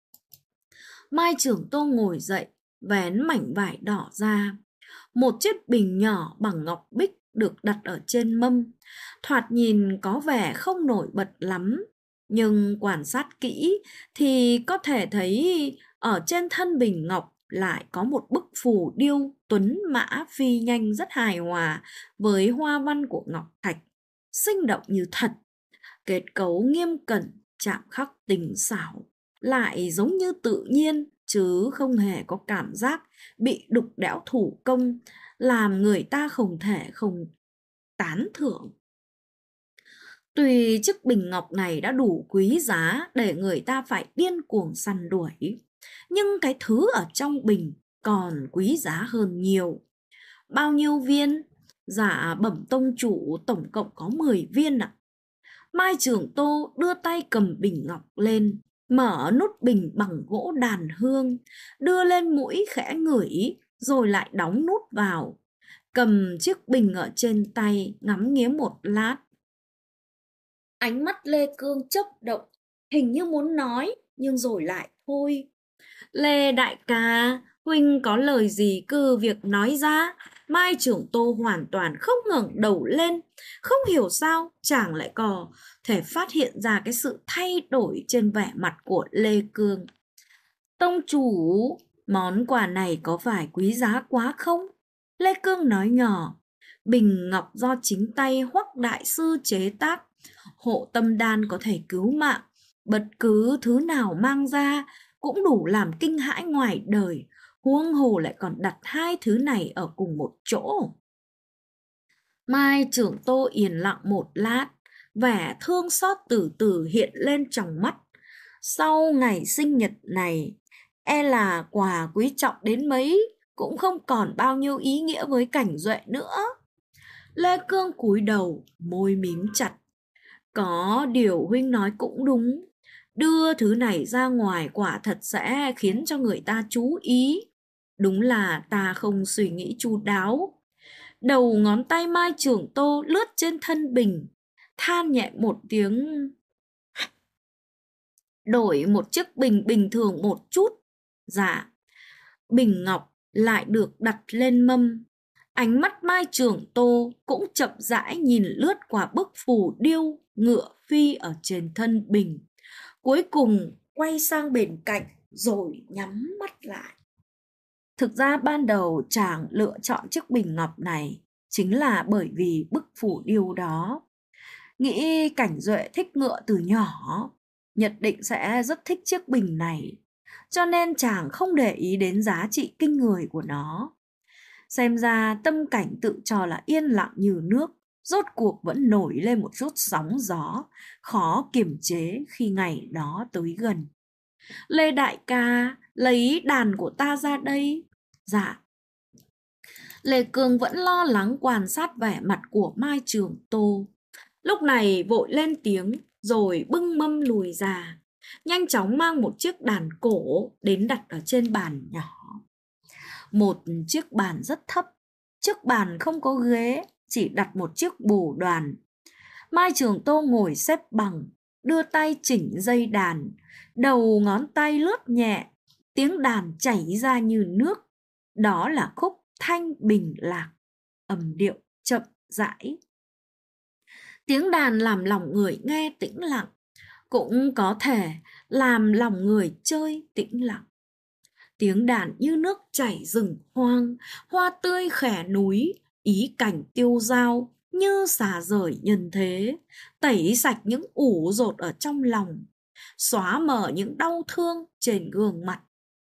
Mai Trưởng Tô ngồi dậy, vén mảnh vải đỏ ra. Một chiếc bình nhỏ bằng ngọc bích được đặt ở trên mâm, thoạt nhìn có vẻ không nổi bật lắm, nhưng quan sát kỹ thì có thể thấy ở trên thân bình ngọc lại có một bức phù điêu tuấn mã phi nhanh rất hài hòa với hoa văn của ngọc thạch, sinh động như thật. Kết cấu nghiêm cẩn, chạm khắc tinh xảo, lại giống như tự nhiên chứ không hề có cảm giác bị đục đẽo thủ công, làm người ta không thể không tán thưởng. Tuy chiếc bình ngọc này đã đủ quý giá để người ta phải điên cuồng săn đuổi, nhưng cái thứ ở trong bình còn quý giá hơn nhiều. Bao nhiêu viên? Dạ bẩm tông chủ, tổng cộng có 10 viên ạ. Mai Trường Tô đưa tay cầm bình ngọc lên, mở nút bình bằng gỗ đàn hương, đưa lên mũi khẽ ngửi, rồi lại đóng nút vào. Cầm chiếc bình ở trên tay, ngắm nghía một lát. Ánh mắt Lê Cương chớp động, hình như muốn nói, nhưng rồi lại thôi. Lê đại ca, huynh có lời gì cứ việc nói ra. Mai Trưởng Tô hoàn toàn không ngẩng đầu lên, không hiểu sao chàng lại có thể phát hiện ra cái sự thay đổi trên vẻ mặt của Lê Cương. Tông chủ, món quà này có phải quý giá quá không? Lê Cương nói nhỏ. Bình ngọc do chính tay Hoắc đại sư chế tác, hộ tâm đan có thể cứu mạng, bất cứ thứ nào mang ra cũng đủ làm kinh hãi ngoài đời, huống hồ lại còn đặt hai thứ này ở cùng một chỗ. Mai Trưởng Tô yên lặng một lát, vẻ thương xót từ từ hiện lên trong mắt. Sau ngày sinh nhật này, e là quà quý trọng đến mấy cũng không còn bao nhiêu ý nghĩa với Cảnh Duệ nữa. Lê Cương cúi đầu, môi mím chặt. Có điều huynh nói cũng đúng, đưa thứ này ra ngoài quả thật sẽ khiến cho người ta chú ý. Đúng là ta không suy nghĩ chu đáo. Đầu ngón tay Mai Trường Tô lướt trên thân bình, than nhẹ một tiếng, đổi một chiếc bình bình thường một chút. Dạ. Bình ngọc lại được đặt lên mâm. Ánh mắt Mai Trường Tô cũng chậm rãi nhìn lướt qua bức phù điêu ngựa phi ở trên thân bình, cuối cùng quay sang bên cạnh rồi nhắm mắt lại. Thực ra ban đầu chàng lựa chọn chiếc bình ngọc này chính là bởi vì bức phù điêu đó. Nghĩ Cảnh Duệ thích ngựa từ nhỏ, nhất định sẽ rất thích chiếc bình này, cho nên chàng không để ý đến giá trị kinh người của nó. Xem ra tâm cảnh tự cho là yên lặng như nước, rốt cuộc vẫn nổi lên một chút sóng gió, khó kiềm chế khi ngày đó tới gần. Lê đại ca, lấy đàn của ta ra đây. Dạ. Lê Cương vẫn lo lắng quan sát vẻ mặt của Mai Trường Tô. Lúc này vội lên tiếng rồi bưng mâm lùi ra, nhanh chóng mang một chiếc đàn cổ đến đặt ở trên bàn nhỏ. Một chiếc bàn rất thấp, chiếc bàn không có ghế, chỉ đặt một chiếc bồ đoàn. Mai Trường Tô ngồi xếp bằng, đưa tay chỉnh dây đàn, đầu ngón tay lướt nhẹ, tiếng đàn chảy ra như nước. Đó là khúc Thanh Bình Lạc, âm điệu chậm rãi. Tiếng đàn làm lòng người nghe tĩnh lặng, cũng có thể làm lòng người chơi tĩnh lặng. Tiếng đàn như nước chảy rừng hoang, hoa tươi khẻ núi, ý cảnh tiêu dao như xả rời nhân thế, tẩy sạch những ủ dột ở trong lòng, xóa mở những đau thương trên gương mặt.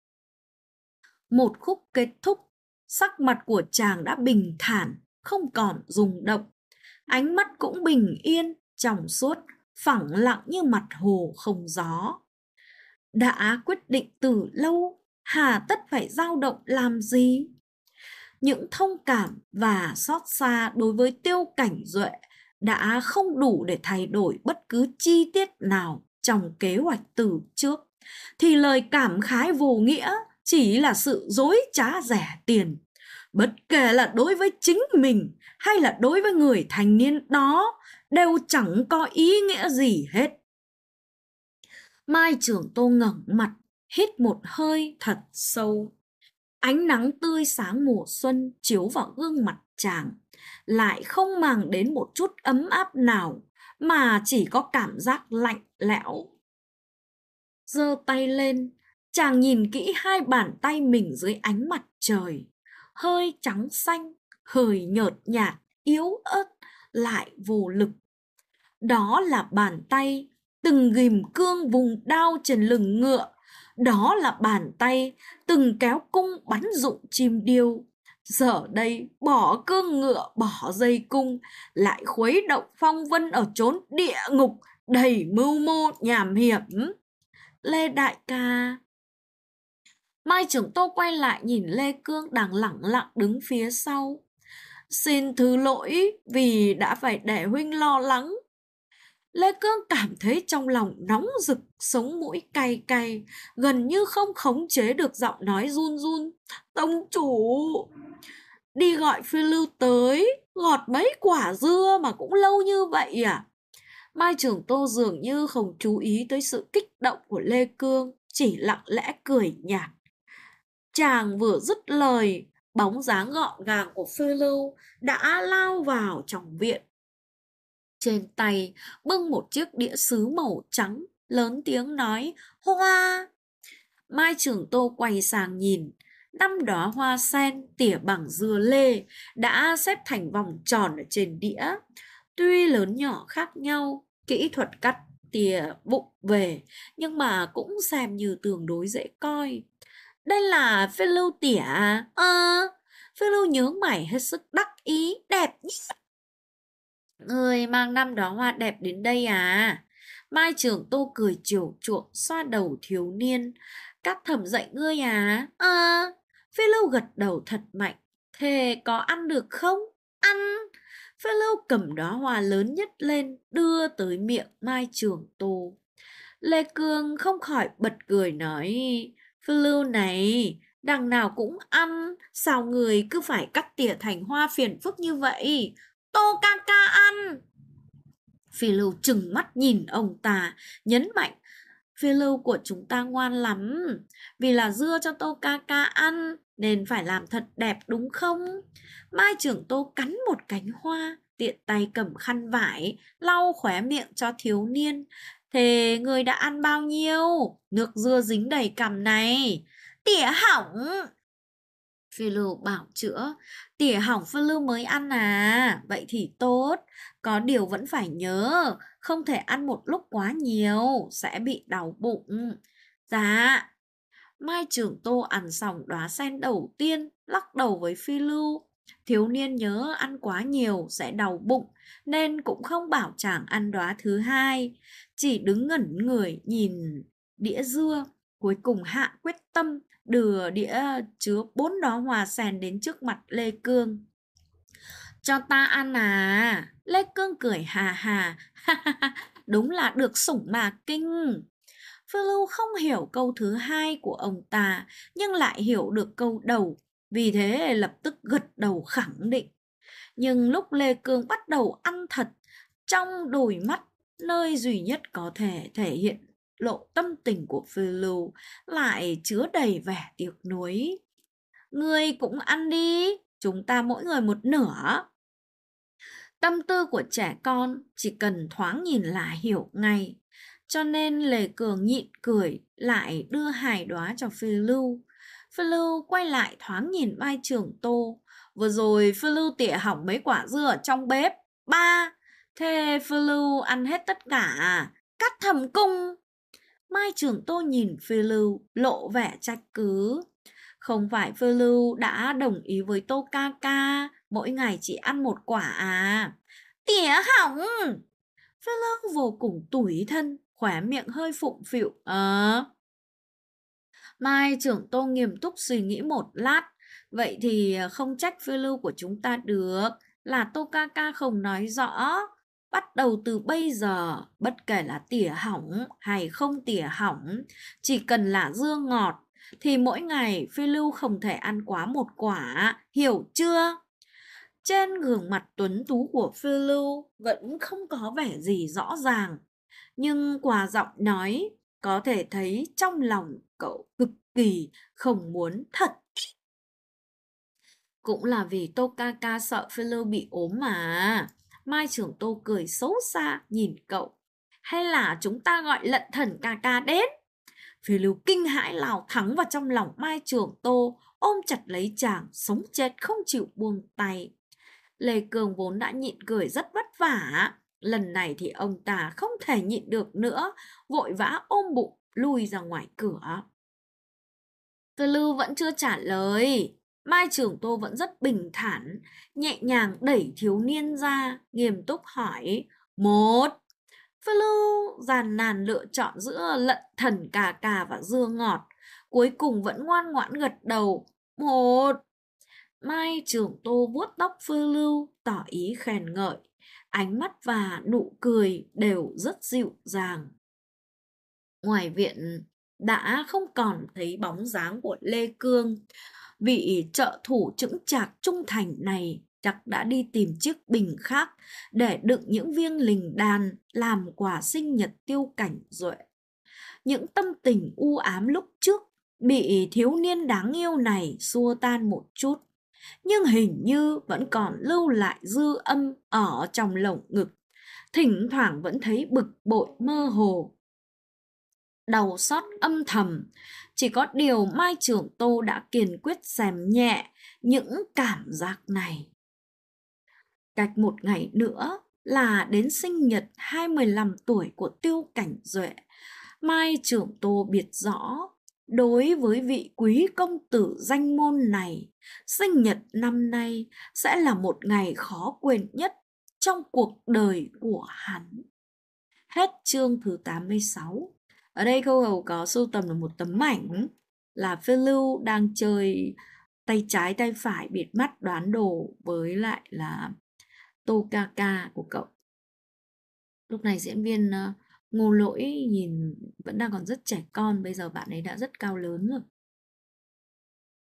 Một khúc kết thúc, sắc mặt của chàng đã bình thản, không còn rung động. Ánh mắt cũng bình yên, trong suốt, phẳng lặng như mặt hồ không gió. Đã quyết định từ lâu, hà tất phải dao động làm gì? Những thông cảm và xót xa đối với Tiêu Cảnh Duệ đã không đủ để thay đổi bất cứ chi tiết nào trong kế hoạch từ trước, thì lời cảm khái vô nghĩa chỉ là sự dối trá rẻ tiền, bất kể là đối với chính mình hay là đối với người thanh niên đó, đều chẳng có ý nghĩa gì hết. Mai Trường Tô ngẩng mặt, hít một hơi thật sâu. Ánh nắng tươi sáng mùa xuân chiếu vào gương mặt chàng, lại không mang đến một chút ấm áp nào, mà chỉ có cảm giác lạnh lẽo. Giơ tay lên, chàng nhìn kỹ hai bàn tay mình dưới ánh mặt trời, hơi trắng xanh, hơi nhợt nhạt, yếu ớt, lại vô lực. Đó là bàn tay từng ghim cương vùng đao trên lưng ngựa. Đó là bàn tay từng kéo cung bắn dụng chim điêu. Giờ đây bỏ cương ngựa, bỏ dây cung, lại khuấy động phong vân ở chốn địa ngục đầy mưu mô nham hiểm. Lê đại ca. Mai Trường Tô quay lại nhìn Lê Cương đang lẳng lặng đứng phía sau. Xin thứ lỗi vì đã phải để huynh lo lắng. Lê Cương cảm thấy trong lòng nóng rực, sống mũi cay cay, gần như không khống chế được giọng nói run run. Tông chủ, đi gọi phiêu lưu tới, gọt mấy quả dưa mà cũng lâu như vậy à? Mai Trường Tô dường như không chú ý tới sự kích động của Lê Cương, chỉ lặng lẽ cười nhạt. Chàng vừa dứt lời, bóng dáng gọn gàng của phiêu lưu đã lao vào trong viện. Trên tay bưng một chiếc đĩa sứ màu trắng, lớn tiếng nói hoa. Mai Trường Tô quay sang nhìn, 5 đóa hoa sen tỉa bằng dưa lê đã xếp thành vòng tròn ở trên đĩa. Tuy lớn nhỏ khác nhau, kỹ thuật cắt tỉa vụng về, nhưng mà cũng xem như tương đối dễ coi. Đây là phiêu lưu tỉa à? Phiêu lưu nhớ mày hết sức đắc ý, đẹp nhất. Người mang 5 đóa hoa đẹp đến đây à? Mai Trường Tô cười chiều chuộng xoa đầu thiếu niên. Các thẩm dạy ngươi à? Phiêu lưu gật đầu thật mạnh. Thế có ăn được không? Ăn. Phiêu lưu cầm đóa hoa lớn nhất lên, đưa tới miệng Mai Trường Tô. Lê Cương không khỏi bật cười nói, phiêu lưu này, đằng nào cũng ăn, sao người cứ phải cắt tỉa thành hoa phiền phức như vậy? Tô ca ca ăn. Phi Lưu trừng mắt nhìn ông ta, nhấn mạnh, Phi Lưu của chúng ta ngoan lắm, vì là dưa cho Tô ca ca ăn nên phải làm thật đẹp đúng không? Mai trưởng Tô cắn một cánh hoa, tiện tay cầm khăn vải lau khóe miệng cho thiếu niên. Thế người đã ăn bao nhiêu? Nước dưa dính đầy cằm này. Tỉa hỏng. Phi Lưu bảo chữa, tỉa hỏng Phi Lưu mới ăn à, vậy thì tốt, có điều vẫn phải nhớ, không thể ăn một lúc quá nhiều, sẽ bị đau bụng. Dạ, Mai Trường Tô ăn xong đóa sen đầu tiên, lắc đầu với Phi Lưu. Thiếu niên nhớ ăn quá nhiều sẽ đau bụng, nên cũng không bảo chàng ăn đóa thứ hai, chỉ đứng ngẩn người nhìn đĩa dưa, cuối cùng hạ quyết tâm đưa đĩa chứa 4 đóa hoa sen đến trước mặt Lê Cương. Cho ta ăn à? Lê Cương cười hà hà, đúng là được sủng mà kinh. Phương Lưu không hiểu câu thứ hai của ông ta, nhưng lại hiểu được câu đầu, vì thế lập tức gật đầu khẳng định. Nhưng lúc Lê Cương bắt đầu ăn thật, trong đôi mắt, nơi duy nhất có thể thể hiện lộ tâm tình của Phi Lưu, lại chứa đầy vẻ tiếc nuối. Ngươi cũng ăn đi, chúng ta mỗi người một nửa. Tâm tư của trẻ con chỉ cần thoáng nhìn là hiểu ngay. Cho nên Lê Cường nhịn cười, lại đưa 2 đóa cho Phi Lưu. Phi Lưu quay lại thoáng nhìn Mai Trường Tô. Vừa rồi Phi Lưu tỉa hỏng mấy quả dưa ở trong bếp. 3. Thế Phi Lưu ăn hết tất cả à? Cắt thầm cung. Mai Trường Tô nhìn Phi Lưu, lộ vẻ trách cứ. Không phải Phi Lưu đã đồng ý với Tô ca ca, mỗi ngày chỉ ăn 1 quả à? Tỉa hỏng. Phi Lưu vô cùng tủi thân, khóe miệng hơi phụng phịu. Mai trưởng Tô nghiêm túc suy nghĩ một lát. Vậy thì không trách Phi Lưu của chúng ta được, là Tô ca ca không nói rõ. Bắt đầu từ bây giờ, bất kể là tỉa hỏng hay không tỉa hỏng, chỉ cần là dưa ngọt, thì mỗi ngày Phi Lưu không thể ăn quá 1 quả, hiểu chưa? Trên gương mặt tuấn tú của Phi Lưu vẫn không có vẻ gì rõ ràng, nhưng qua giọng nói có thể thấy trong lòng cậu cực kỳ không muốn thật. Cũng là vì Tô ca ca sợ Phi Lưu bị ốm mà. Mai trưởng Tô cười xấu xa nhìn cậu. Hay là chúng ta gọi lận thần ca ca đến? Phi Lưu kinh hãi lao thẳng vào trong lòng Mai trưởng Tô, ôm chặt lấy chàng, sống chết không chịu buông tay. Lê Cường vốn đã nhịn cười rất vất vả, lần này thì ông ta không thể nhịn được nữa, vội vã ôm bụng lui ra ngoài cửa. Tư Lưu vẫn chưa trả lời. Mai Trường Tô vẫn rất bình thản, nhẹ nhàng đẩy thiếu niên ra, nghiêm túc hỏi. 1. Tư Lưu giàn nàn lựa chọn giữa lận thần cà cà và dưa ngọt, cuối cùng vẫn ngoan ngoãn gật đầu. 1. Mai Trường Tô vuốt tóc Phương Lưu, tỏ ý khen ngợi. Ánh mắt và nụ cười đều rất dịu dàng. Ngoài viện đã không còn thấy bóng dáng của Lê Cương. Vị trợ thủ chững chạc trung thành này chắc đã đi tìm chiếc bình khác để đựng những viên linh đan làm quà sinh nhật Tiêu Cảnh Duệ. Những tâm tình u ám lúc trước bị thiếu niên đáng yêu này xua tan một chút, nhưng hình như vẫn còn lưu lại dư âm ở trong lồng ngực. Thỉnh thoảng vẫn thấy bực bội mơ hồ, đau xót âm thầm. Chỉ có điều Mai Trường Tô đã kiên quyết xem nhẹ những cảm giác này. Cách 1 ngày nữa là đến sinh nhật 25 tuổi của Tiêu Cảnh Duệ. Mai Trường Tô biết rõ, đối với vị quý công tử danh môn này, sinh nhật năm nay sẽ là một ngày khó quên nhất trong cuộc đời của hắn. Hết chương thứ 86. Ở đây Câu Hầu có sưu tầm được một tấm ảnh là Phiêu Lưu đang chơi tay trái tay phải bịt mắt đoán đồ với lại là Tô ca ca của cậu. Lúc này diễn viên Ngô Lỗi nhìn vẫn đang còn rất trẻ con, bây giờ bạn ấy đã rất cao lớn rồi.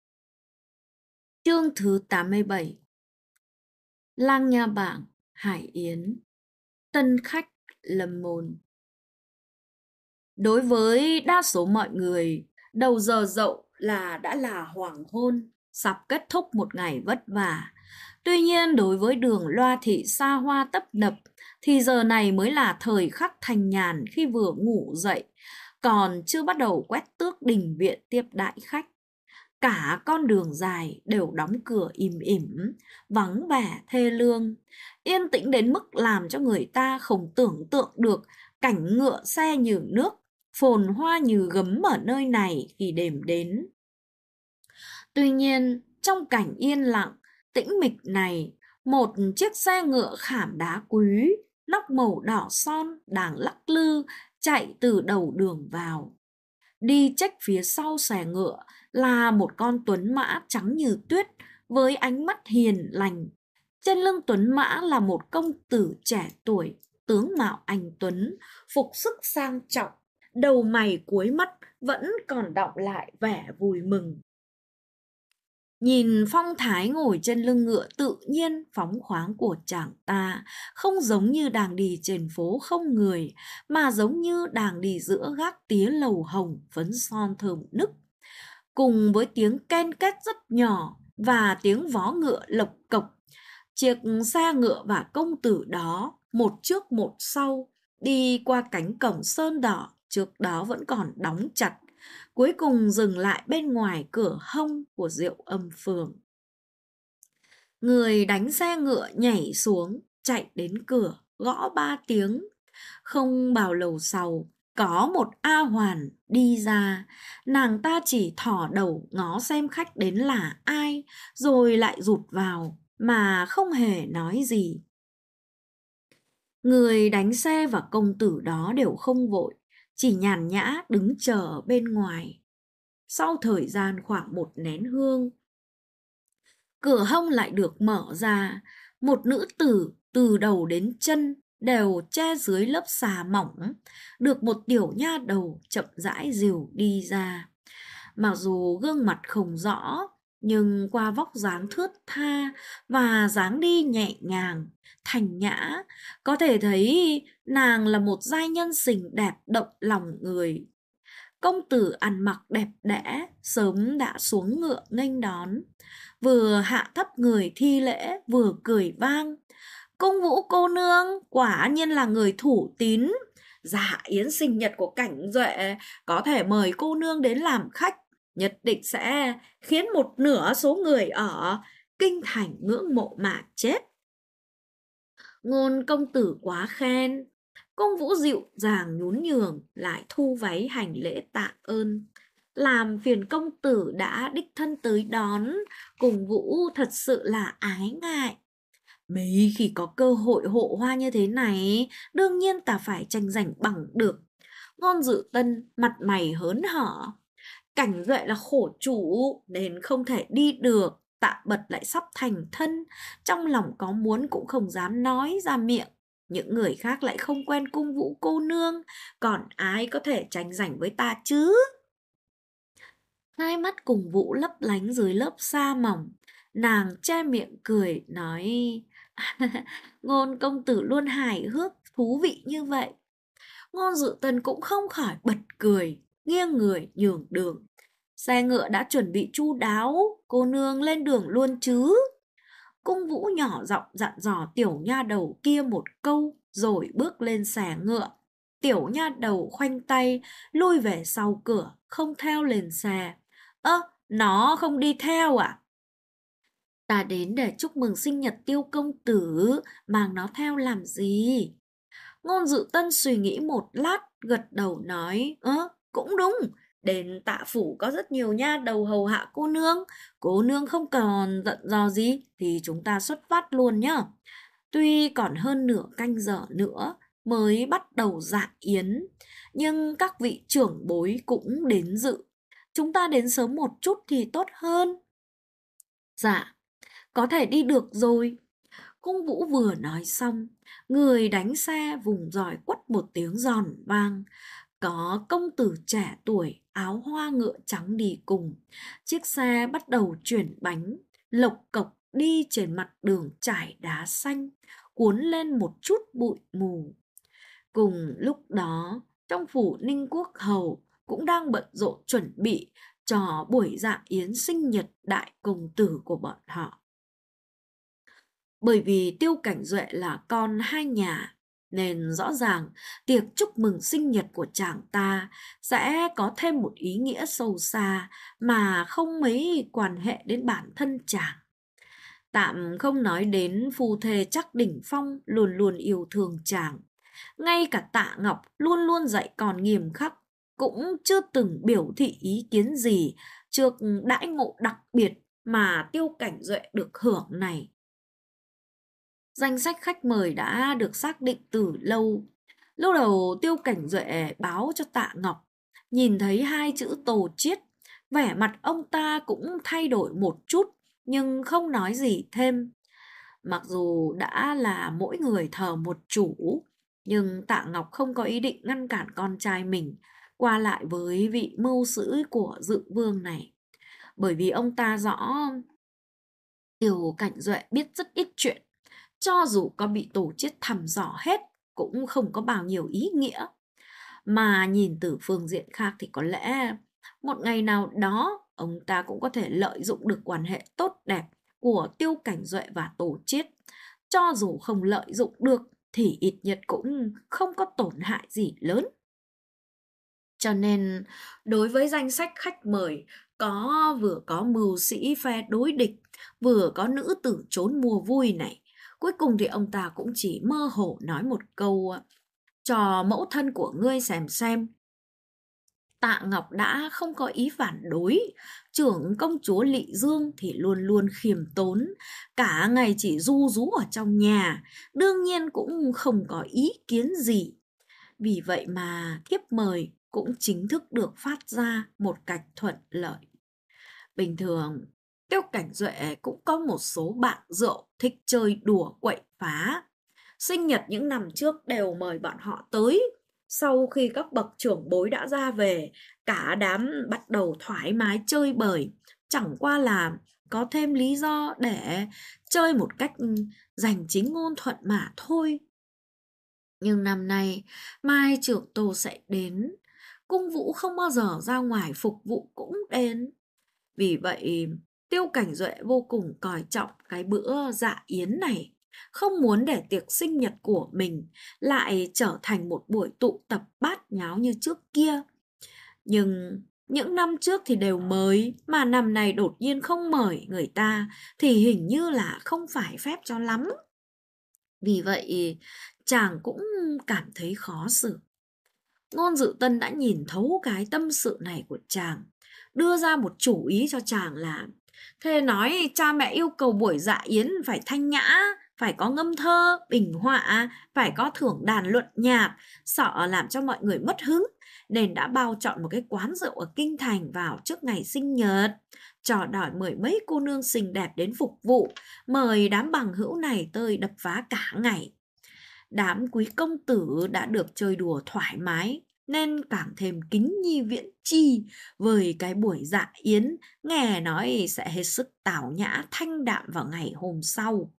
Chương thứ 87. Lang Nha Bảng, Hải Yến, tân khách lâm môn. Đối với đa số mọi người, đầu giờ dậu đã là hoàng hôn, sắp kết thúc một ngày vất vả. Tuy nhiên đối với Đường Loa thị xa hoa tấp nập thì giờ này mới là thời khắc thanh nhàn khi vừa ngủ dậy, còn chưa bắt đầu quét tước đình viện tiếp đãi khách. Cả con đường dài đều đóng cửa im ỉm, vắng vẻ thê lương, yên tĩnh đến mức làm cho người ta không tưởng tượng được cảnh ngựa xe như nước, phồn hoa như gấm ở nơi này khi đêm đến. Tuy nhiên, trong cảnh yên lặng, tĩnh mịch này, một chiếc xe ngựa khảm đá quý, nóc màu đỏ son đang lắc lư chạy từ đầu đường vào. Đi chách phía sau xe ngựa là một con tuấn mã trắng như tuyết với ánh mắt hiền lành. Trên lưng tuấn mã là một công tử trẻ tuổi, tướng mạo anh tuấn, phục sức sang trọng, đầu mày cuối mắt vẫn còn đọng lại vẻ vui mừng. Nhìn phong thái ngồi trên lưng ngựa tự nhiên phóng khoáng của chàng ta, không giống như đang đi trên phố không người, mà giống như đang đi giữa gác tía lầu hồng phấn son thơm nức. Cùng với tiếng ken két rất nhỏ và tiếng vó ngựa lộc cộc, chiếc xe ngựa và công tử đó một trước một sau đi qua cánh cổng sơn đỏ trước đó vẫn còn đóng chặt, cuối cùng dừng lại bên ngoài cửa hông của Diệu Âm Phường. Người đánh xe ngựa nhảy xuống, chạy đến cửa, gõ 3 tiếng. Không bao lâu sau, có một A Hoàn đi ra. Nàng ta chỉ thỏ đầu ngó xem khách đến là ai, rồi lại rụt vào, mà không hề nói gì. Người đánh xe và công tử đó đều không vội, chỉ nhàn nhã đứng chờ bên ngoài. Sau thời gian khoảng 1 nén hương, cửa hông lại được mở ra. Một nữ tử từ đầu đến chân đều che dưới lớp xà mỏng, được một tiểu nha đầu chậm rãi dìu đi ra. Mặc dù gương mặt không rõ, nhưng qua vóc dáng thướt tha và dáng đi nhẹ nhàng, thành nhã, có thể thấy nàng là một giai nhân xinh đẹp động lòng người. Công tử ăn mặc đẹp đẽ, sớm đã xuống ngựa nghênh đón, vừa hạ thấp người thi lễ vừa cười vang. Cung Vũ cô nương quả nhiên là người thủ tín. Dạ yến sinh nhật của Cảnh Duệ có thể mời cô nương đến làm khách, nhất định sẽ khiến một nửa số người ở kinh thành ngưỡng mộ mà chết. Ngôn công tử quá khen. Cung Vũ dịu dàng nhún nhường lại thu váy hành lễ tạ ơn. Làm phiền công tử đã đích thân tới đón, Cung Vũ thật sự là ái ngại. Mấy khi có cơ hội hộ hoa như thế này, đương nhiên ta phải tranh giành bằng được. Ngôn Dự Tân mặt mày hớn hở. Cảnh Duệ là khổ chủ nên không thể đi được, Tạ Bật lại sắp thành thân, trong lòng có muốn cũng không dám nói ra miệng. Những người khác lại không quen Cung Vũ cô nương, còn ai có thể tranh giành với ta chứ? Hai mắt Cung Vũ lấp lánh dưới lớp sa mỏng, nàng che miệng cười nói: Ngôn công tử luôn hài hước thú vị như vậy. Ngôn Dự Tân cũng không khỏi bật cười, nghiêng người nhường đường. Xe ngựa đã chuẩn bị chu đáo, cô nương lên đường luôn chứ? Cung Vũ nhỏ giọng dặn dò tiểu nha đầu kia một câu rồi bước lên xe ngựa. Tiểu nha đầu khoanh tay lui về sau cửa, không theo lên xe. Ơ, nó không đi theo à? Ta đến để chúc mừng sinh nhật Tiêu công tử, mang nó theo làm gì? Ngôn Dự Tân suy nghĩ một lát, gật đầu nói: cũng đúng, đến Tạ phủ có rất nhiều nha đầu hầu hạ cô nương không còn giận dò gì thì chúng ta xuất phát luôn nhá. Tuy còn hơn nửa canh giờ nữa mới bắt đầu dạ yến, nhưng các vị trưởng bối cũng đến dự, chúng ta đến sớm một chút thì tốt hơn. Dạ, có thể đi được rồi. Cung Vũ vừa nói xong, người đánh xe vùng roi quất một tiếng giòn vang. Có công tử trẻ tuổi áo hoa ngựa trắng đi cùng. Chiếc xe bắt đầu chuyển bánh, lộc cộc đi trên mặt đường trải đá xanh, cuốn lên một chút bụi mù. Cùng lúc đó, trong phủ Ninh Quốc Hầu cũng đang bận rộn chuẩn bị cho buổi dạ yến sinh nhật đại công tử của bọn họ. Bởi vì Tiêu Cảnh Duệ là con hai nhà, nên rõ ràng tiệc chúc mừng sinh nhật của chàng ta sẽ có thêm một ý nghĩa sâu xa mà không mấy quan hệ đến bản thân chàng. Tạm không nói đến phu thê Trắc Đỉnh Phong luôn luôn yêu thương chàng. Ngay cả Tạ Ngọc luôn luôn dạy con nghiêm khắc, cũng chưa từng biểu thị ý kiến gì trước đãi ngộ đặc biệt mà Tiêu Cảnh Duệ được hưởng này. Danh sách khách mời đã được xác định từ lâu. Lúc đầu Tiêu Cảnh Duệ báo cho Tạ Ngọc, nhìn thấy hai chữ Tồ Chiết, vẻ mặt ông ta cũng thay đổi một chút, nhưng không nói gì thêm. Mặc dù đã là mỗi người thờ một chủ, nhưng Tạ Ngọc không có ý định ngăn cản con trai mình qua lại với vị mưu sĩ của Dự Vương này. Bởi vì ông ta rõ Tiêu Cảnh Duệ biết rất ít chuyện, cho dù có bị Tổ Chiết thăm dò hết cũng không có bao nhiêu ý nghĩa. Mà nhìn từ phương diện khác thì có lẽ một ngày nào đó ông ta cũng có thể lợi dụng được quan hệ tốt đẹp của Tiêu Cảnh Duệ và Tổ Chiết. Cho dù không lợi dụng được thì ít nhất cũng không có tổn hại gì lớn. Cho nên đối với danh sách khách mời vừa có mưu sĩ phe đối địch, vừa có nữ tử trốn mua vui này, cuối cùng thì ông ta cũng chỉ mơ hồ nói một câu: cho mẫu thân của ngươi xem. Tạ Ngọc đã không có ý phản đối, trưởng công chúa Lị Dương thì luôn luôn khiêm tốn, cả ngày chỉ ru rú ở trong nhà, đương nhiên cũng không có ý kiến gì. Vì vậy mà thiếp mời cũng chính thức được phát ra một cách thuận lợi. Bình thường, Tiêu Cảnh Duệ cũng có một số bạn rượu thích chơi đùa quậy phá. Sinh nhật những năm trước đều mời bọn họ tới. Sau khi các bậc trưởng bối đã ra về, cả đám bắt đầu thoải mái chơi bời. Chẳng qua là có thêm lý do để chơi một cách giành chính ngôn thuận mà thôi. Nhưng năm nay, Mai Trưởng Tô sẽ đến. Cung Vũ không bao giờ ra ngoài phục vụ cũng đến. Vì vậy, Tiêu Cảnh Duệ vô cùng coi trọng cái bữa dạ yến này. Không muốn để tiệc sinh nhật của mình lại trở thành một buổi tụ tập bát nháo như trước kia. Nhưng những năm trước thì đều mời, mà năm này đột nhiên không mời người ta thì hình như là không phải phép cho lắm. Vì vậy, chàng cũng cảm thấy khó xử. Ngôn Dự Tân đã nhìn thấu cái tâm sự này của chàng, đưa ra một chủ ý cho chàng là: thế nói cha mẹ yêu cầu buổi dạ yến phải thanh nhã, phải có ngâm thơ, bình họa, phải có thưởng đàn luận nhạc, sợ làm cho mọi người mất hứng, nên đã bao chọn một cái quán rượu ở kinh thành vào trước ngày sinh nhật, trò đòi mời mấy cô nương xinh đẹp đến phục vụ, mời đám bằng hữu này tới đập phá cả ngày. Đám quý công tử đã được chơi đùa thoải mái nên càng thêm kính nhi viễn chi với cái buổi dạ yến, nghe nói sẽ hết sức tào nhã thanh đạm vào ngày hôm sau.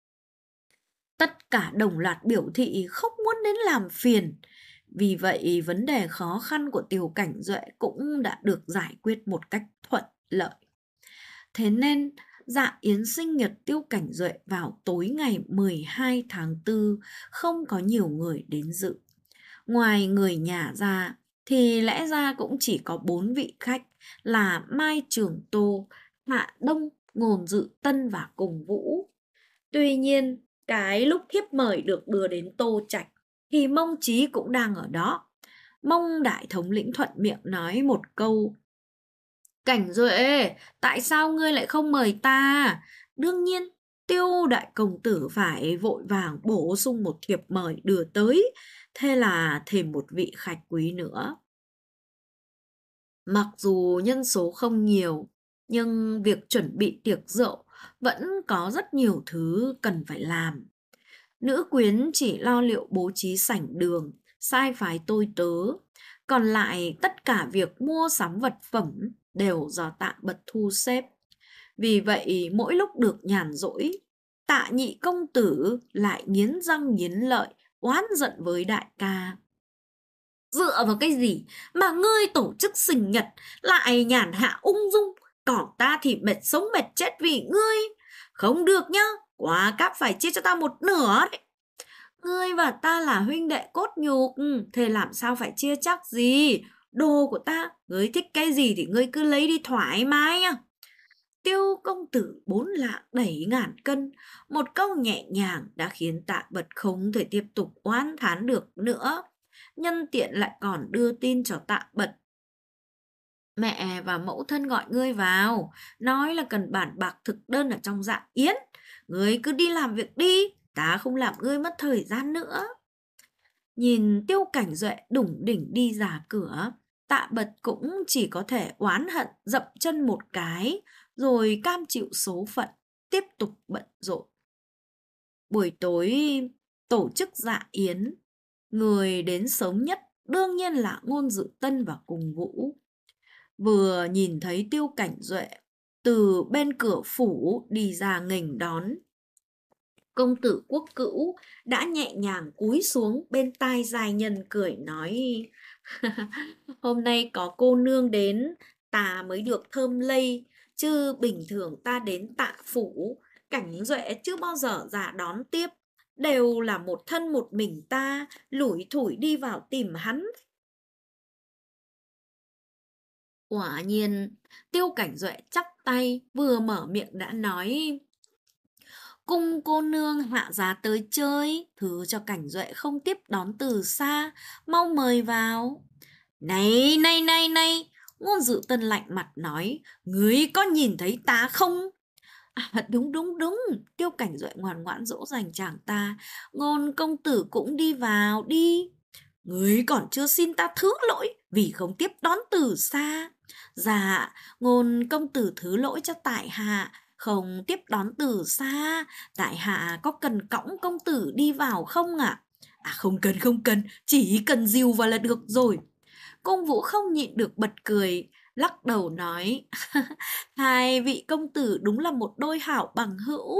Tất cả đồng loạt biểu thị không muốn đến làm phiền. Vì vậy vấn đề khó khăn của Tiêu Cảnh Duệ cũng đã được giải quyết một cách thuận lợi. Thế nên dạ yến sinh nhật Tiêu Cảnh Duệ vào tối ngày 12 tháng 4 không có nhiều người đến dự. Ngoài người nhà ra thì lẽ ra cũng chỉ có 4 vị khách là Mai Trường Tô, Hạ Đông, Ngôn Dự Tân và Cùng Vũ. Tuy nhiên, cái lúc thiếp mời được đưa đến Tô Trạch thì Mông Chí cũng đang ở đó. Mông đại thống lĩnh thuận miệng nói một câu: Cảnh Duệ, tại sao ngươi lại không mời ta? Đương nhiên, Tiêu đại công tử phải vội vàng bổ sung một thiệp mời đưa tới, thế là thêm một vị khách quý nữa. Mặc dù nhân số không nhiều, nhưng việc chuẩn bị tiệc rượu vẫn có rất nhiều thứ cần phải làm. Nữ quyến chỉ lo liệu bố trí sảnh đường, sai phái tôi tớ, còn lại tất cả việc mua sắm vật phẩm đều do Tạ Bật thu xếp. Vì vậy mỗi lúc được nhàn rỗi, Tạ Nhị công tử lại nghiến răng nghiến lợi, oán giận với đại ca. Dựa vào cái gì mà ngươi tổ chức sinh nhật lại nhàn hạ ung dung, còn ta thì mệt sống mệt chết vì ngươi. Không được nhá, quả cáp phải chia cho ta một nửa đấy. Ngươi và ta là huynh đệ cốt nhục, thế làm sao phải chia chắc gì? Đồ của ta, ngươi thích cái gì thì ngươi cứ lấy đi thoải mái nhá. Tiêu công tử 4 lạng đẩy ngàn cân, một câu nhẹ nhàng đã khiến Tạ Bật không thể tiếp tục oán thán được nữa. Nhân tiện lại còn đưa tin cho Tạ Bật. Mẹ và mẫu thân gọi ngươi vào, nói là cần bản bạc thực đơn ở trong dạ yến. Ngươi cứ đi làm việc đi, ta không làm ngươi mất thời gian nữa. Nhìn Tiêu Cảnh Duệ đủng đỉnh đi ra cửa, Tạ Bật cũng chỉ có thể oán hận dậm chân một cái, rồi cam chịu số phận, tiếp tục bận rộn. Buổi tối tổ chức dạ yến, người đến sớm nhất đương nhiên là Ngôn Dự Tân và Cùng Vũ. Vừa nhìn thấy Tiêu Cảnh Duệ từ bên cửa phủ đi ra nghênh đón, công tử Quốc Cữu đã nhẹ nhàng cúi xuống bên tai giai nhân cười nói: Hôm nay có cô nương đến, ta mới được thơm lây, chứ bình thường ta đến Tạ phủ, Cảnh Duệ chưa bao giờ ra đón tiếp, đều là một thân một mình ta lủi thủi đi vào tìm hắn. Quả nhiên, Tiêu Cảnh Duệ chắp tay vừa mở miệng đã nói: Cung cô nương hạ giá tới chơi, thứ cho Cảnh Duệ không tiếp đón từ xa, mau mời vào. Này, này, này, này, Ngôn Dự Tân lạnh mặt nói: Ngươi có nhìn thấy ta không? Đúng, đúng, đúng, Tiêu Cảnh Duệ ngoan ngoãn dỗ dành chàng ta. Ngôn công tử cũng đi vào đi. Ngươi còn chưa xin ta thứ lỗi vì không tiếp đón từ xa. Dạ, Ngôn công tử thứ lỗi cho tại hạ, không tiếp đón từ xa. Tại hạ có cần cõng công tử đi vào không ạ? Không cần, không cần, chỉ cần dìu vào là được rồi. Cung Vũ không nhịn được bật cười, lắc đầu nói: Hai vị công tử đúng là một đôi hảo bằng hữu.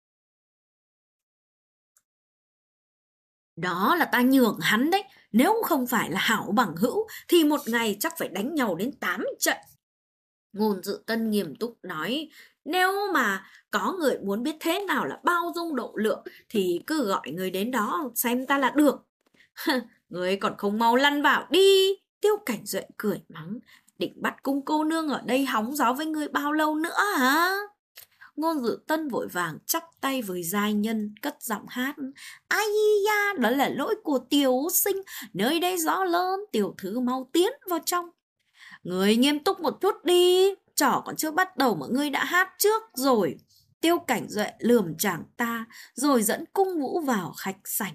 Đó là ta nhường hắn đấy, nếu không phải là hảo bằng hữu thì một ngày chắc phải đánh nhau đến 8 trận. Ngôn Dự Tân nghiêm túc nói: Nếu mà có người muốn biết thế nào là bao dung độ lượng thì cứ gọi người đến đó xem ta là được. Người còn không mau lăn vào đi. Tiêu Cảnh Duệ cười mắng: Định bắt cung cô nương ở đây hóng gió với người bao lâu nữa hả? Ngôn Dự Tân vội vàng chắp tay với giai nhân, cất giọng hát: Ai da, đó là lỗi của tiểu sinh, nơi đây gió lớn, tiểu thư mau tiến vào trong. Người nghiêm túc một chút đi, trò còn chưa bắt đầu mà ngươi đã hát trước rồi. Tiêu Cảnh Duệ lườm chàng ta, rồi dẫn Cung Vũ vào khách sảnh.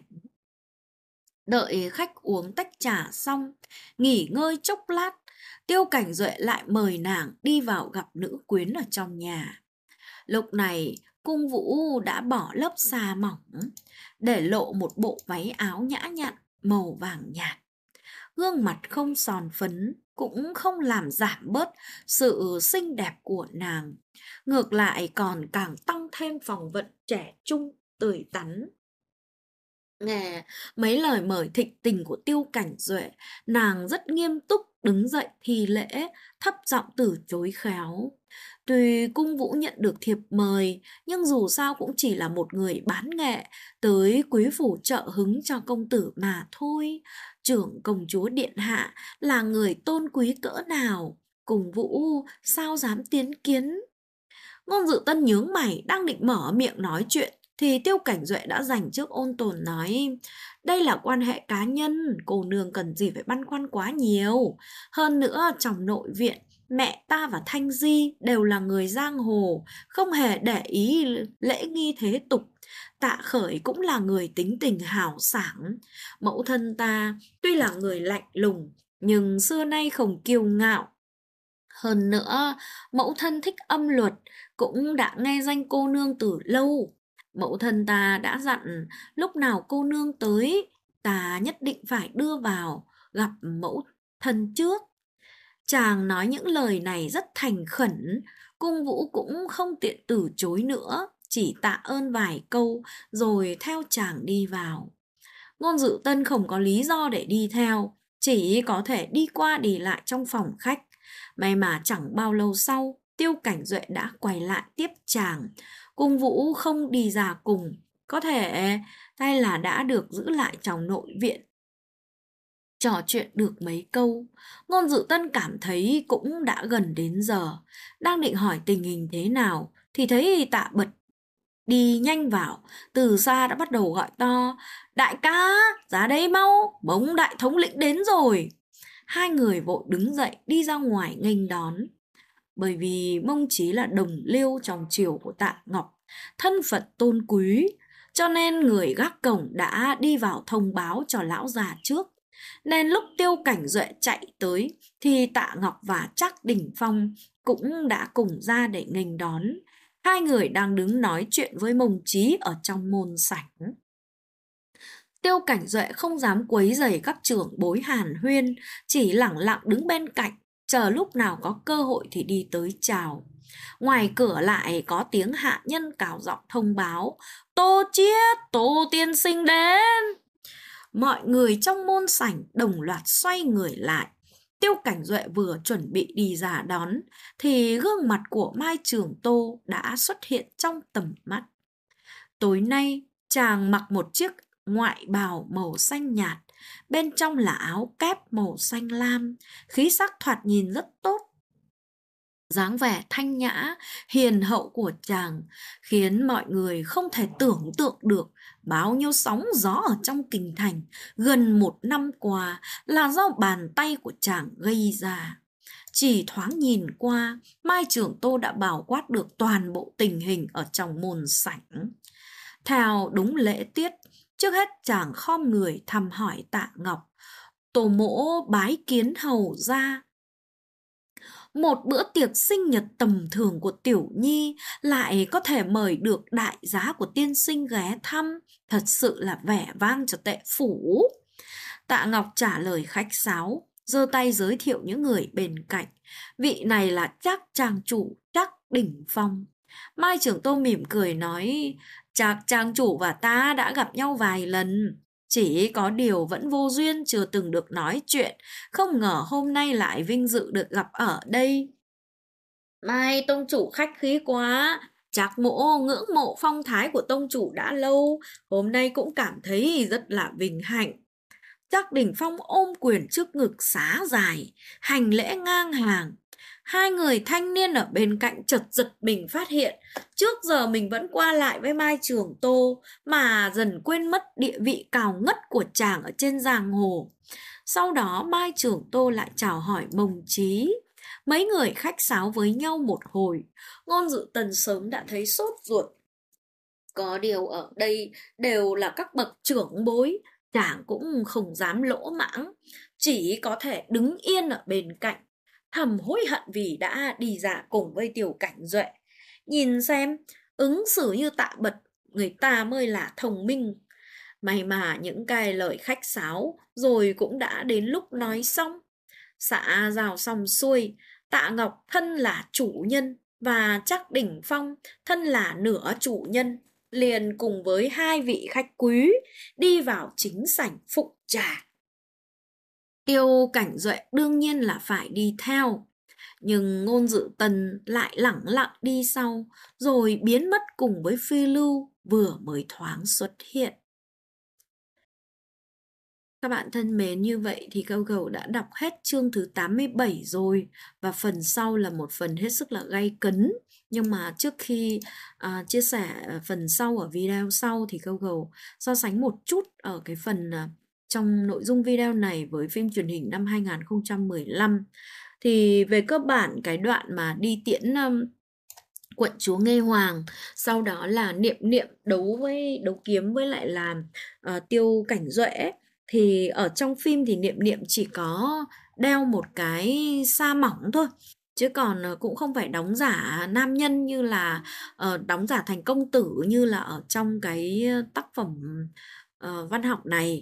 Đợi khách uống tách trà xong, nghỉ ngơi chốc lát, Tiêu Cảnh Duệ lại mời nàng đi vào gặp nữ quyến ở trong nhà. Lúc này, Cung Vũ đã bỏ lớp sa mỏng, để lộ một bộ váy áo nhã nhặn màu vàng nhạt. Gương mặt không sòn phấn, cũng không làm giảm bớt sự xinh đẹp của nàng. Ngược lại còn càng tăng thêm phong vận trẻ trung, tươi tắn. Nghe mấy lời mời thịnh tình của Tiêu Cảnh Duệ, nàng rất nghiêm túc đứng dậy thi lễ, thấp giọng từ chối khéo. Tuy Cung Vũ nhận được thiệp mời, nhưng dù sao cũng chỉ là một người bán nghệ, tới quý phủ trợ hứng cho công tử mà thôi. Trưởng công chúa điện hạ là người tôn quý cỡ nào, Cung Vũ sao dám tiến kiến. Ngôn Dự Tân nhướng mày đang định mở miệng nói chuyện thì Tiêu Cảnh Duệ đã giành trước ôn tồn nói: Đây là quan hệ cá nhân, cô nương cần gì phải băn khoăn quá nhiều. Hơn nữa trong nội viện, mẹ ta và Thanh Di đều là người giang hồ, không hề để ý lễ nghi thế tục. Tạ Khởi cũng là người tính tình hào sảng. Mẫu thân ta tuy là người lạnh lùng, nhưng xưa nay không kiêu ngạo. Hơn nữa, mẫu thân thích âm luật, cũng đã nghe danh cô nương từ lâu. Mẫu thân ta đã dặn lúc nào cô nương tới, ta nhất định phải đưa vào gặp mẫu thân trước. Chàng nói những lời này rất thành khẩn, cung vũ cũng không tiện từ chối nữa, chỉ tạ ơn vài câu rồi theo chàng đi vào. Ngôn Dự Tân không có lý do để đi theo, chỉ có thể đi qua đi lại trong phòng khách. May mà chẳng bao lâu sau, Tiêu Cảnh Duệ đã quay lại tiếp chàng. Cung vũ không đi ra cùng, có thể hay là đã được giữ lại trong nội viện. Trò chuyện được mấy câu, Ngôn Dự Tân cảm thấy cũng đã gần đến giờ. Đang định hỏi tình hình thế nào, thì thấy Tạ Bật đi nhanh vào, từ xa đã bắt đầu gọi to: đại ca, ra đây mau, Mông đại thống lĩnh đến rồi. Hai người vội đứng dậy đi ra ngoài nghênh đón. Bởi vì Mông Chí là đồng liêu trong triều của Tạ Ngọc, thân phận tôn quý, cho nên người gác cổng đã đi vào thông báo cho lão già trước. Nên lúc Tiêu Cảnh Duệ chạy tới thì Tạ Ngọc và Trác Đình Phong cũng đã cùng ra để nghênh đón. Hai người đang đứng nói chuyện với Mông Chí ở trong môn sảnh. Tiêu Cảnh Duệ không dám quấy rầy các trưởng bối hàn huyên, chỉ lẳng lặng đứng bên cạnh, chờ lúc nào có cơ hội thì đi tới chào. Ngoài cửa lại có tiếng hạ nhân cào giọng thông báo: Tô Chiết, Tô tiên sinh đến. Mọi người trong môn sảnh đồng loạt xoay người lại. Tiêu Cảnh Duệ vừa chuẩn bị đi ra đón thì gương mặt của Mai Trường Tô đã xuất hiện trong tầm mắt. Tối nay chàng mặc một chiếc ngoại bào màu xanh nhạt, bên trong là áo kép màu xanh lam, khí sắc thoạt nhìn rất tốt. Dáng vẻ thanh nhã, hiền hậu của chàng khiến mọi người không thể tưởng tượng được bao nhiêu sóng gió ở trong kinh thành gần 1 năm qua là do bàn tay của chàng gây ra. Chỉ thoáng nhìn qua, Mai Trường Tô đã bao quát được toàn bộ tình hình ở trong môn sảnh. Theo đúng lễ tiết, trước hết chàng khom người thăm hỏi Tạ Ngọc. Tổ mỗ bái kiến hầu gia. Một bữa tiệc sinh nhật tầm thường của Tiểu Nhi lại có thể mời được đại giá của tiên sinh ghé thăm, thật sự là vẻ vang cho Tệ phủ. Tạ Ngọc trả lời khách sáo, giơ tay giới thiệu những người bên cạnh. Vị này là Trác trang chủ Trác Đình Phong. Mai Trường Tô mỉm cười nói: Trác trang chủ và ta đã gặp nhau vài lần, chỉ có điều vẫn vô duyên chưa từng được nói chuyện, không ngờ hôm nay lại vinh dự được gặp ở đây. Mai tông chủ khách khí quá, Trác mỗ ngưỡng mộ phong thái của tông chủ đã lâu, hôm nay cũng cảm thấy rất là vinh hạnh. Trác Đình Phong ôm quyền trước ngực xá dài, hành lễ ngang hàng. Hai người thanh niên ở bên cạnh chợt giật mình phát hiện trước giờ mình vẫn qua lại với Mai Trường Tô mà dần quên mất địa vị cao ngất của chàng ở trên giang hồ. Sau đó Mai Trường Tô lại chào hỏi Mông Chí. Mấy người khách sáo với nhau một hồi, Ngôn Dự Tần sớm đã thấy sốt ruột. Có điều ở đây đều là các bậc trưởng bối, chàng cũng không dám lỗ mãng, chỉ có thể đứng yên ở bên cạnh, thầm hối hận vì đã đi ra cùng với Tiểu Cảnh Duệ. Nhìn xem, ứng xử như Tạ Bật, người ta mới là thông minh. May mà những cái lời khách sáo rồi cũng đã đến lúc nói xong. Xã giao xong xuôi, Tạ Ngọc thân là chủ nhân và Trác Đình Phong thân là nửa chủ nhân, liền cùng với hai vị khách quý đi vào chính sảnh phụng trà. Tiêu Cảnh Duệ đương nhiên là phải đi theo, nhưng Ngôn Dự Tần lại lẳng lặng đi sau, rồi biến mất cùng với Phi Lưu vừa mới thoáng xuất hiện. Các bạn thân mến, như vậy thì Câu Gầu đã đọc hết chương thứ 87 rồi, và phần sau là một phần hết sức là gay cấn. Nhưng mà trước khi chia sẻ phần sau ở video sau thì Câu Gầu so sánh một chút ở cái phần trong nội dung video này với phim truyền hình năm 2015. Thì về cơ bản cái đoạn mà đi tiễn quận chúa Nghê Hoàng, sau đó là Niệm Niệm đấu kiếm với lại là Tiêu Cảnh Duệ, thì ở trong phim thì Niệm Niệm chỉ có đeo một cái sa mỏng thôi, chứ còn cũng không phải đóng giả nam nhân như là đóng giả thành công tử như là ở trong cái tác phẩm văn học này.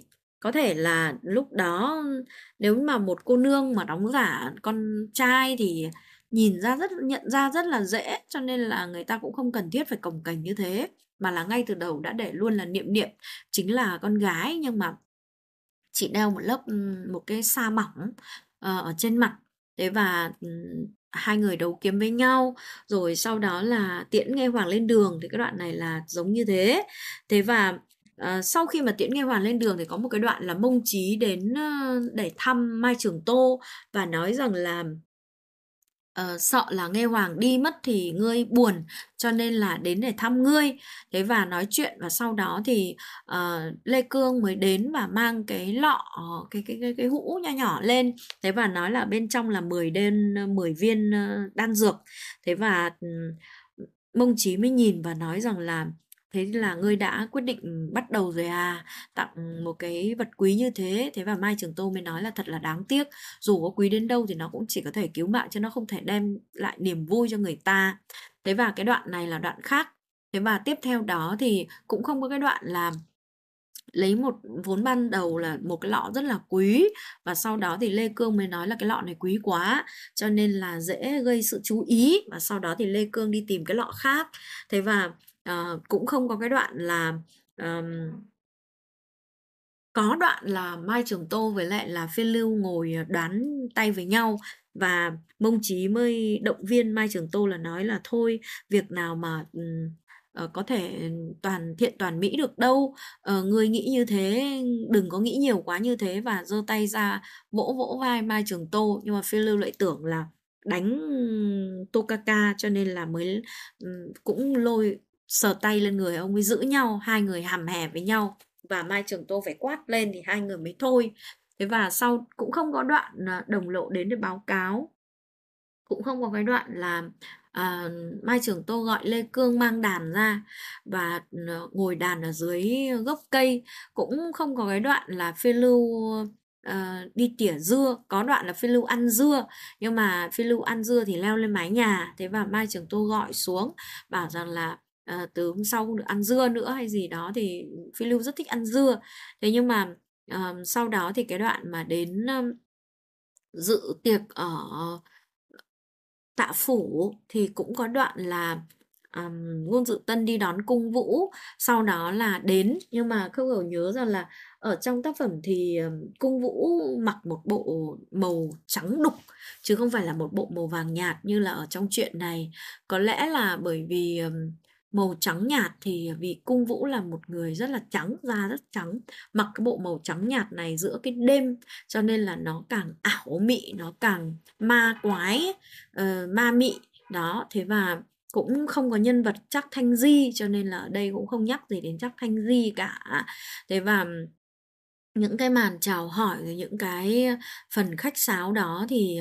có thể là lúc đó nếu mà một cô nương mà đóng giả con trai thì nhận ra rất là dễ, cho nên là người ta cũng không cần thiết phải cồng kềnh như thế, mà là ngay từ đầu đã để luôn là niệm niệm chính là con gái, nhưng mà chị đeo một lớp một cái sa mỏng ở trên mặt. Thế và hai người đấu kiếm với nhau, rồi sau đó là tiễn Nghe Hoàng lên đường, thì cái đoạn này là giống như thế. Thế và sau khi mà tiễn Nghe Hoàng lên đường thì có một cái đoạn là Mông Chí đến để thăm Mai Trường Tô và nói rằng là sợ là Nghe Hoàng đi mất thì ngươi buồn, cho nên là đến để thăm ngươi. Thế và nói chuyện, và sau đó thì Lê Cương mới đến và mang cái lọ, cái hũ nho nhỏ lên. Thế và nói là bên trong là 10 viên đan dược. Thế và Mông Chí mới nhìn và nói rằng là thế là ngươi đã quyết định bắt đầu rồi à, tặng một cái vật quý như thế. Thế và Mai Trường Tô mới nói là thật là đáng tiếc, dù có quý đến đâu thì nó cũng chỉ có thể cứu mạng chứ nó không thể đem lại niềm vui cho người ta. Thế và cái đoạn này là đoạn khác. Thế và tiếp theo đó thì cũng không có cái đoạn là lấy một vốn ban đầu là một cái lọ rất là quý, và sau đó thì Lê Cương mới nói là cái lọ này quý quá cho nên là dễ gây sự chú ý, và sau đó thì Lê Cương đi tìm cái lọ khác. Thế và cũng không có cái đoạn là có đoạn là Mai Trường Tô với lại là Phiên Lưu ngồi đoán tay với nhau, và Mông Chí mới động viên Mai Trường Tô là nói là thôi, việc nào mà có thể toàn thiện toàn mỹ được đâu. Ngươi nghĩ như thế, đừng có nghĩ nhiều quá như thế, và giơ tay ra vỗ vỗ vai Mai Trường Tô, nhưng mà Phiên Lưu lại tưởng là đánh Tokaka, cho nên là mới cũng lôi sờ tay lên người ông ấy, giữ nhau, hai người hàm hè với nhau, và Mai Trường Tô phải quát lên thì hai người mới thôi. Thế và sau cũng không có đoạn Đồng Lộ đến để báo cáo, cũng không có cái đoạn là Mai Trường Tô gọi Lê Cương mang đàn ra và ngồi đàn ở dưới gốc cây, cũng không có cái đoạn là Phiên Lưu đi tỉa dưa. Có đoạn là Phiên Lưu ăn dưa, nhưng mà Phiên Lưu ăn dưa thì leo lên mái nhà. Thế và Mai Trường Tô gọi xuống bảo rằng là từ hôm sau không được ăn dưa nữa hay gì đó, thì Phiên Lưu rất thích ăn dưa. Thế nhưng mà sau đó thì cái đoạn mà đến dự tiệc ở Tạ Phủ thì cũng có đoạn là Ngôn Dự Tân đi đón Cung Vũ, sau đó là đến, nhưng mà không hiểu nhớ rằng là ở trong tác phẩm thì Cung Vũ mặc một bộ màu trắng đục chứ không phải là một bộ màu vàng nhạt như là ở trong truyện này. Có lẽ là bởi vì màu trắng nhạt thì vì Cung Vũ là một người rất là trắng, da rất trắng, mặc cái bộ màu trắng nhạt này giữa cái đêm, cho nên là nó càng ảo mị, nó càng ma quái, ma mị đó. Thế và cũng không có nhân vật Trác Thanh Di, cho nên là ở đây cũng không nhắc gì đến Trác Thanh Di cả. Thế và những cái màn chào hỏi rồi những cái phần khách sáo đó thì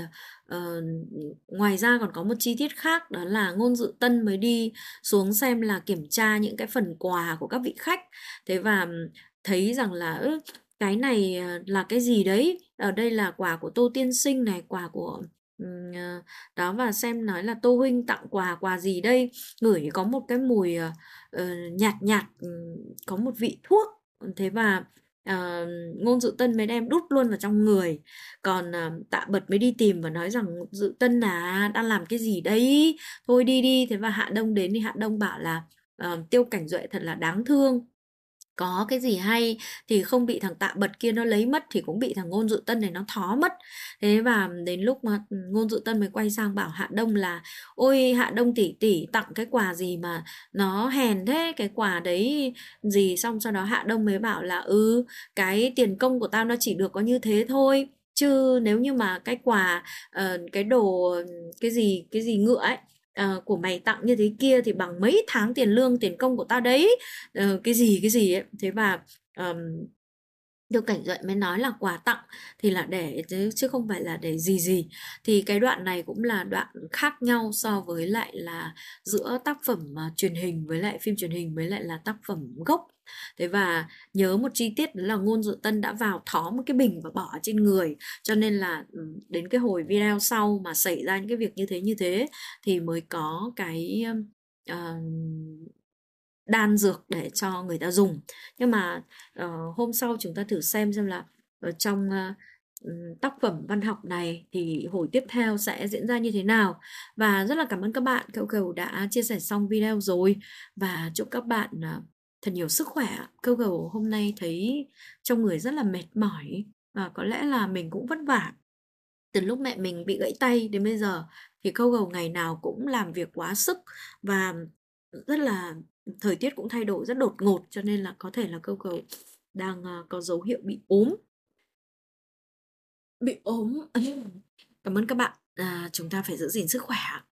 ngoài ra còn có một chi tiết khác, đó là Ngôn Dự Tân mới đi xuống xem là kiểm tra những cái phần quà của các vị khách. Thế và thấy rằng là cái này là cái gì đấy, ở đây là quà của Tô Tiên Sinh này, quà của đó, và xem nói là Tô huynh tặng quà, quà gì đây, ngửi có một cái mùi nhạt nhạt, có một vị thuốc. Thế và Ngôn Dự Tân mới đem đút luôn vào trong người. Còn Tạ Bật mới đi tìm và nói rằng Dự Tân là đang làm cái gì đấy, thôi đi đi. Thế và Hạ Đông đến thì Hạ Đông bảo là Tiêu Cảnh Duệ thật là đáng thương, có cái gì hay thì không bị thằng Tạ Bật kia nó lấy mất thì cũng bị thằng Ngôn Dự Tân này nó thó mất. Thế và đến lúc mà Ngôn Dự Tân mới quay sang bảo Hạ Đông là ôi Hạ Đông tỷ tỷ tặng cái quà gì mà nó hèn thế, cái quà đấy gì. Xong sau đó Hạ Đông mới bảo là cái tiền công của tao nó chỉ được có như thế thôi, chứ nếu như mà cái quà cái đồ cái gì ngựa ấy, của mày tặng như thế kia thì bằng mấy tháng tiền lương tiền công của tao đấy. Cái gì ấy. Thế và um, Tiêu Cảnh Duệ mới nói là quà tặng thì là để chứ không phải là để gì gì. Thì cái đoạn này cũng là đoạn khác nhau so với lại là giữa tác phẩm truyền hình với lại phim truyền hình với lại là tác phẩm gốc. Thế và nhớ một chi tiết đó là Ngôn Dự Tân đã vào thó một cái bình và bỏ trên người, cho nên là đến cái hồi video sau mà xảy ra những cái việc như thế thì mới có cái đan dược để cho người ta dùng. Nhưng mà hôm sau chúng ta thử xem là ở trong tác phẩm văn học này thì hồi tiếp theo sẽ diễn ra như thế nào. Và rất là cảm ơn các bạn, Cậu Cầu đã chia sẻ xong video rồi, và chúc các bạn thật nhiều sức khỏe. Cậu Cầu hôm nay thấy trong người rất là mệt mỏi, và có lẽ là mình cũng vất vả. Từ lúc mẹ mình bị gãy tay đến bây giờ thì Câu Gầu ngày nào cũng làm việc quá sức, và rất là thời tiết cũng thay đổi rất đột ngột, cho nên là có thể là Câu Gầu đang có dấu hiệu bị ốm. Bị ốm. Cảm ơn các bạn. Chúng ta phải giữ gìn sức khỏe.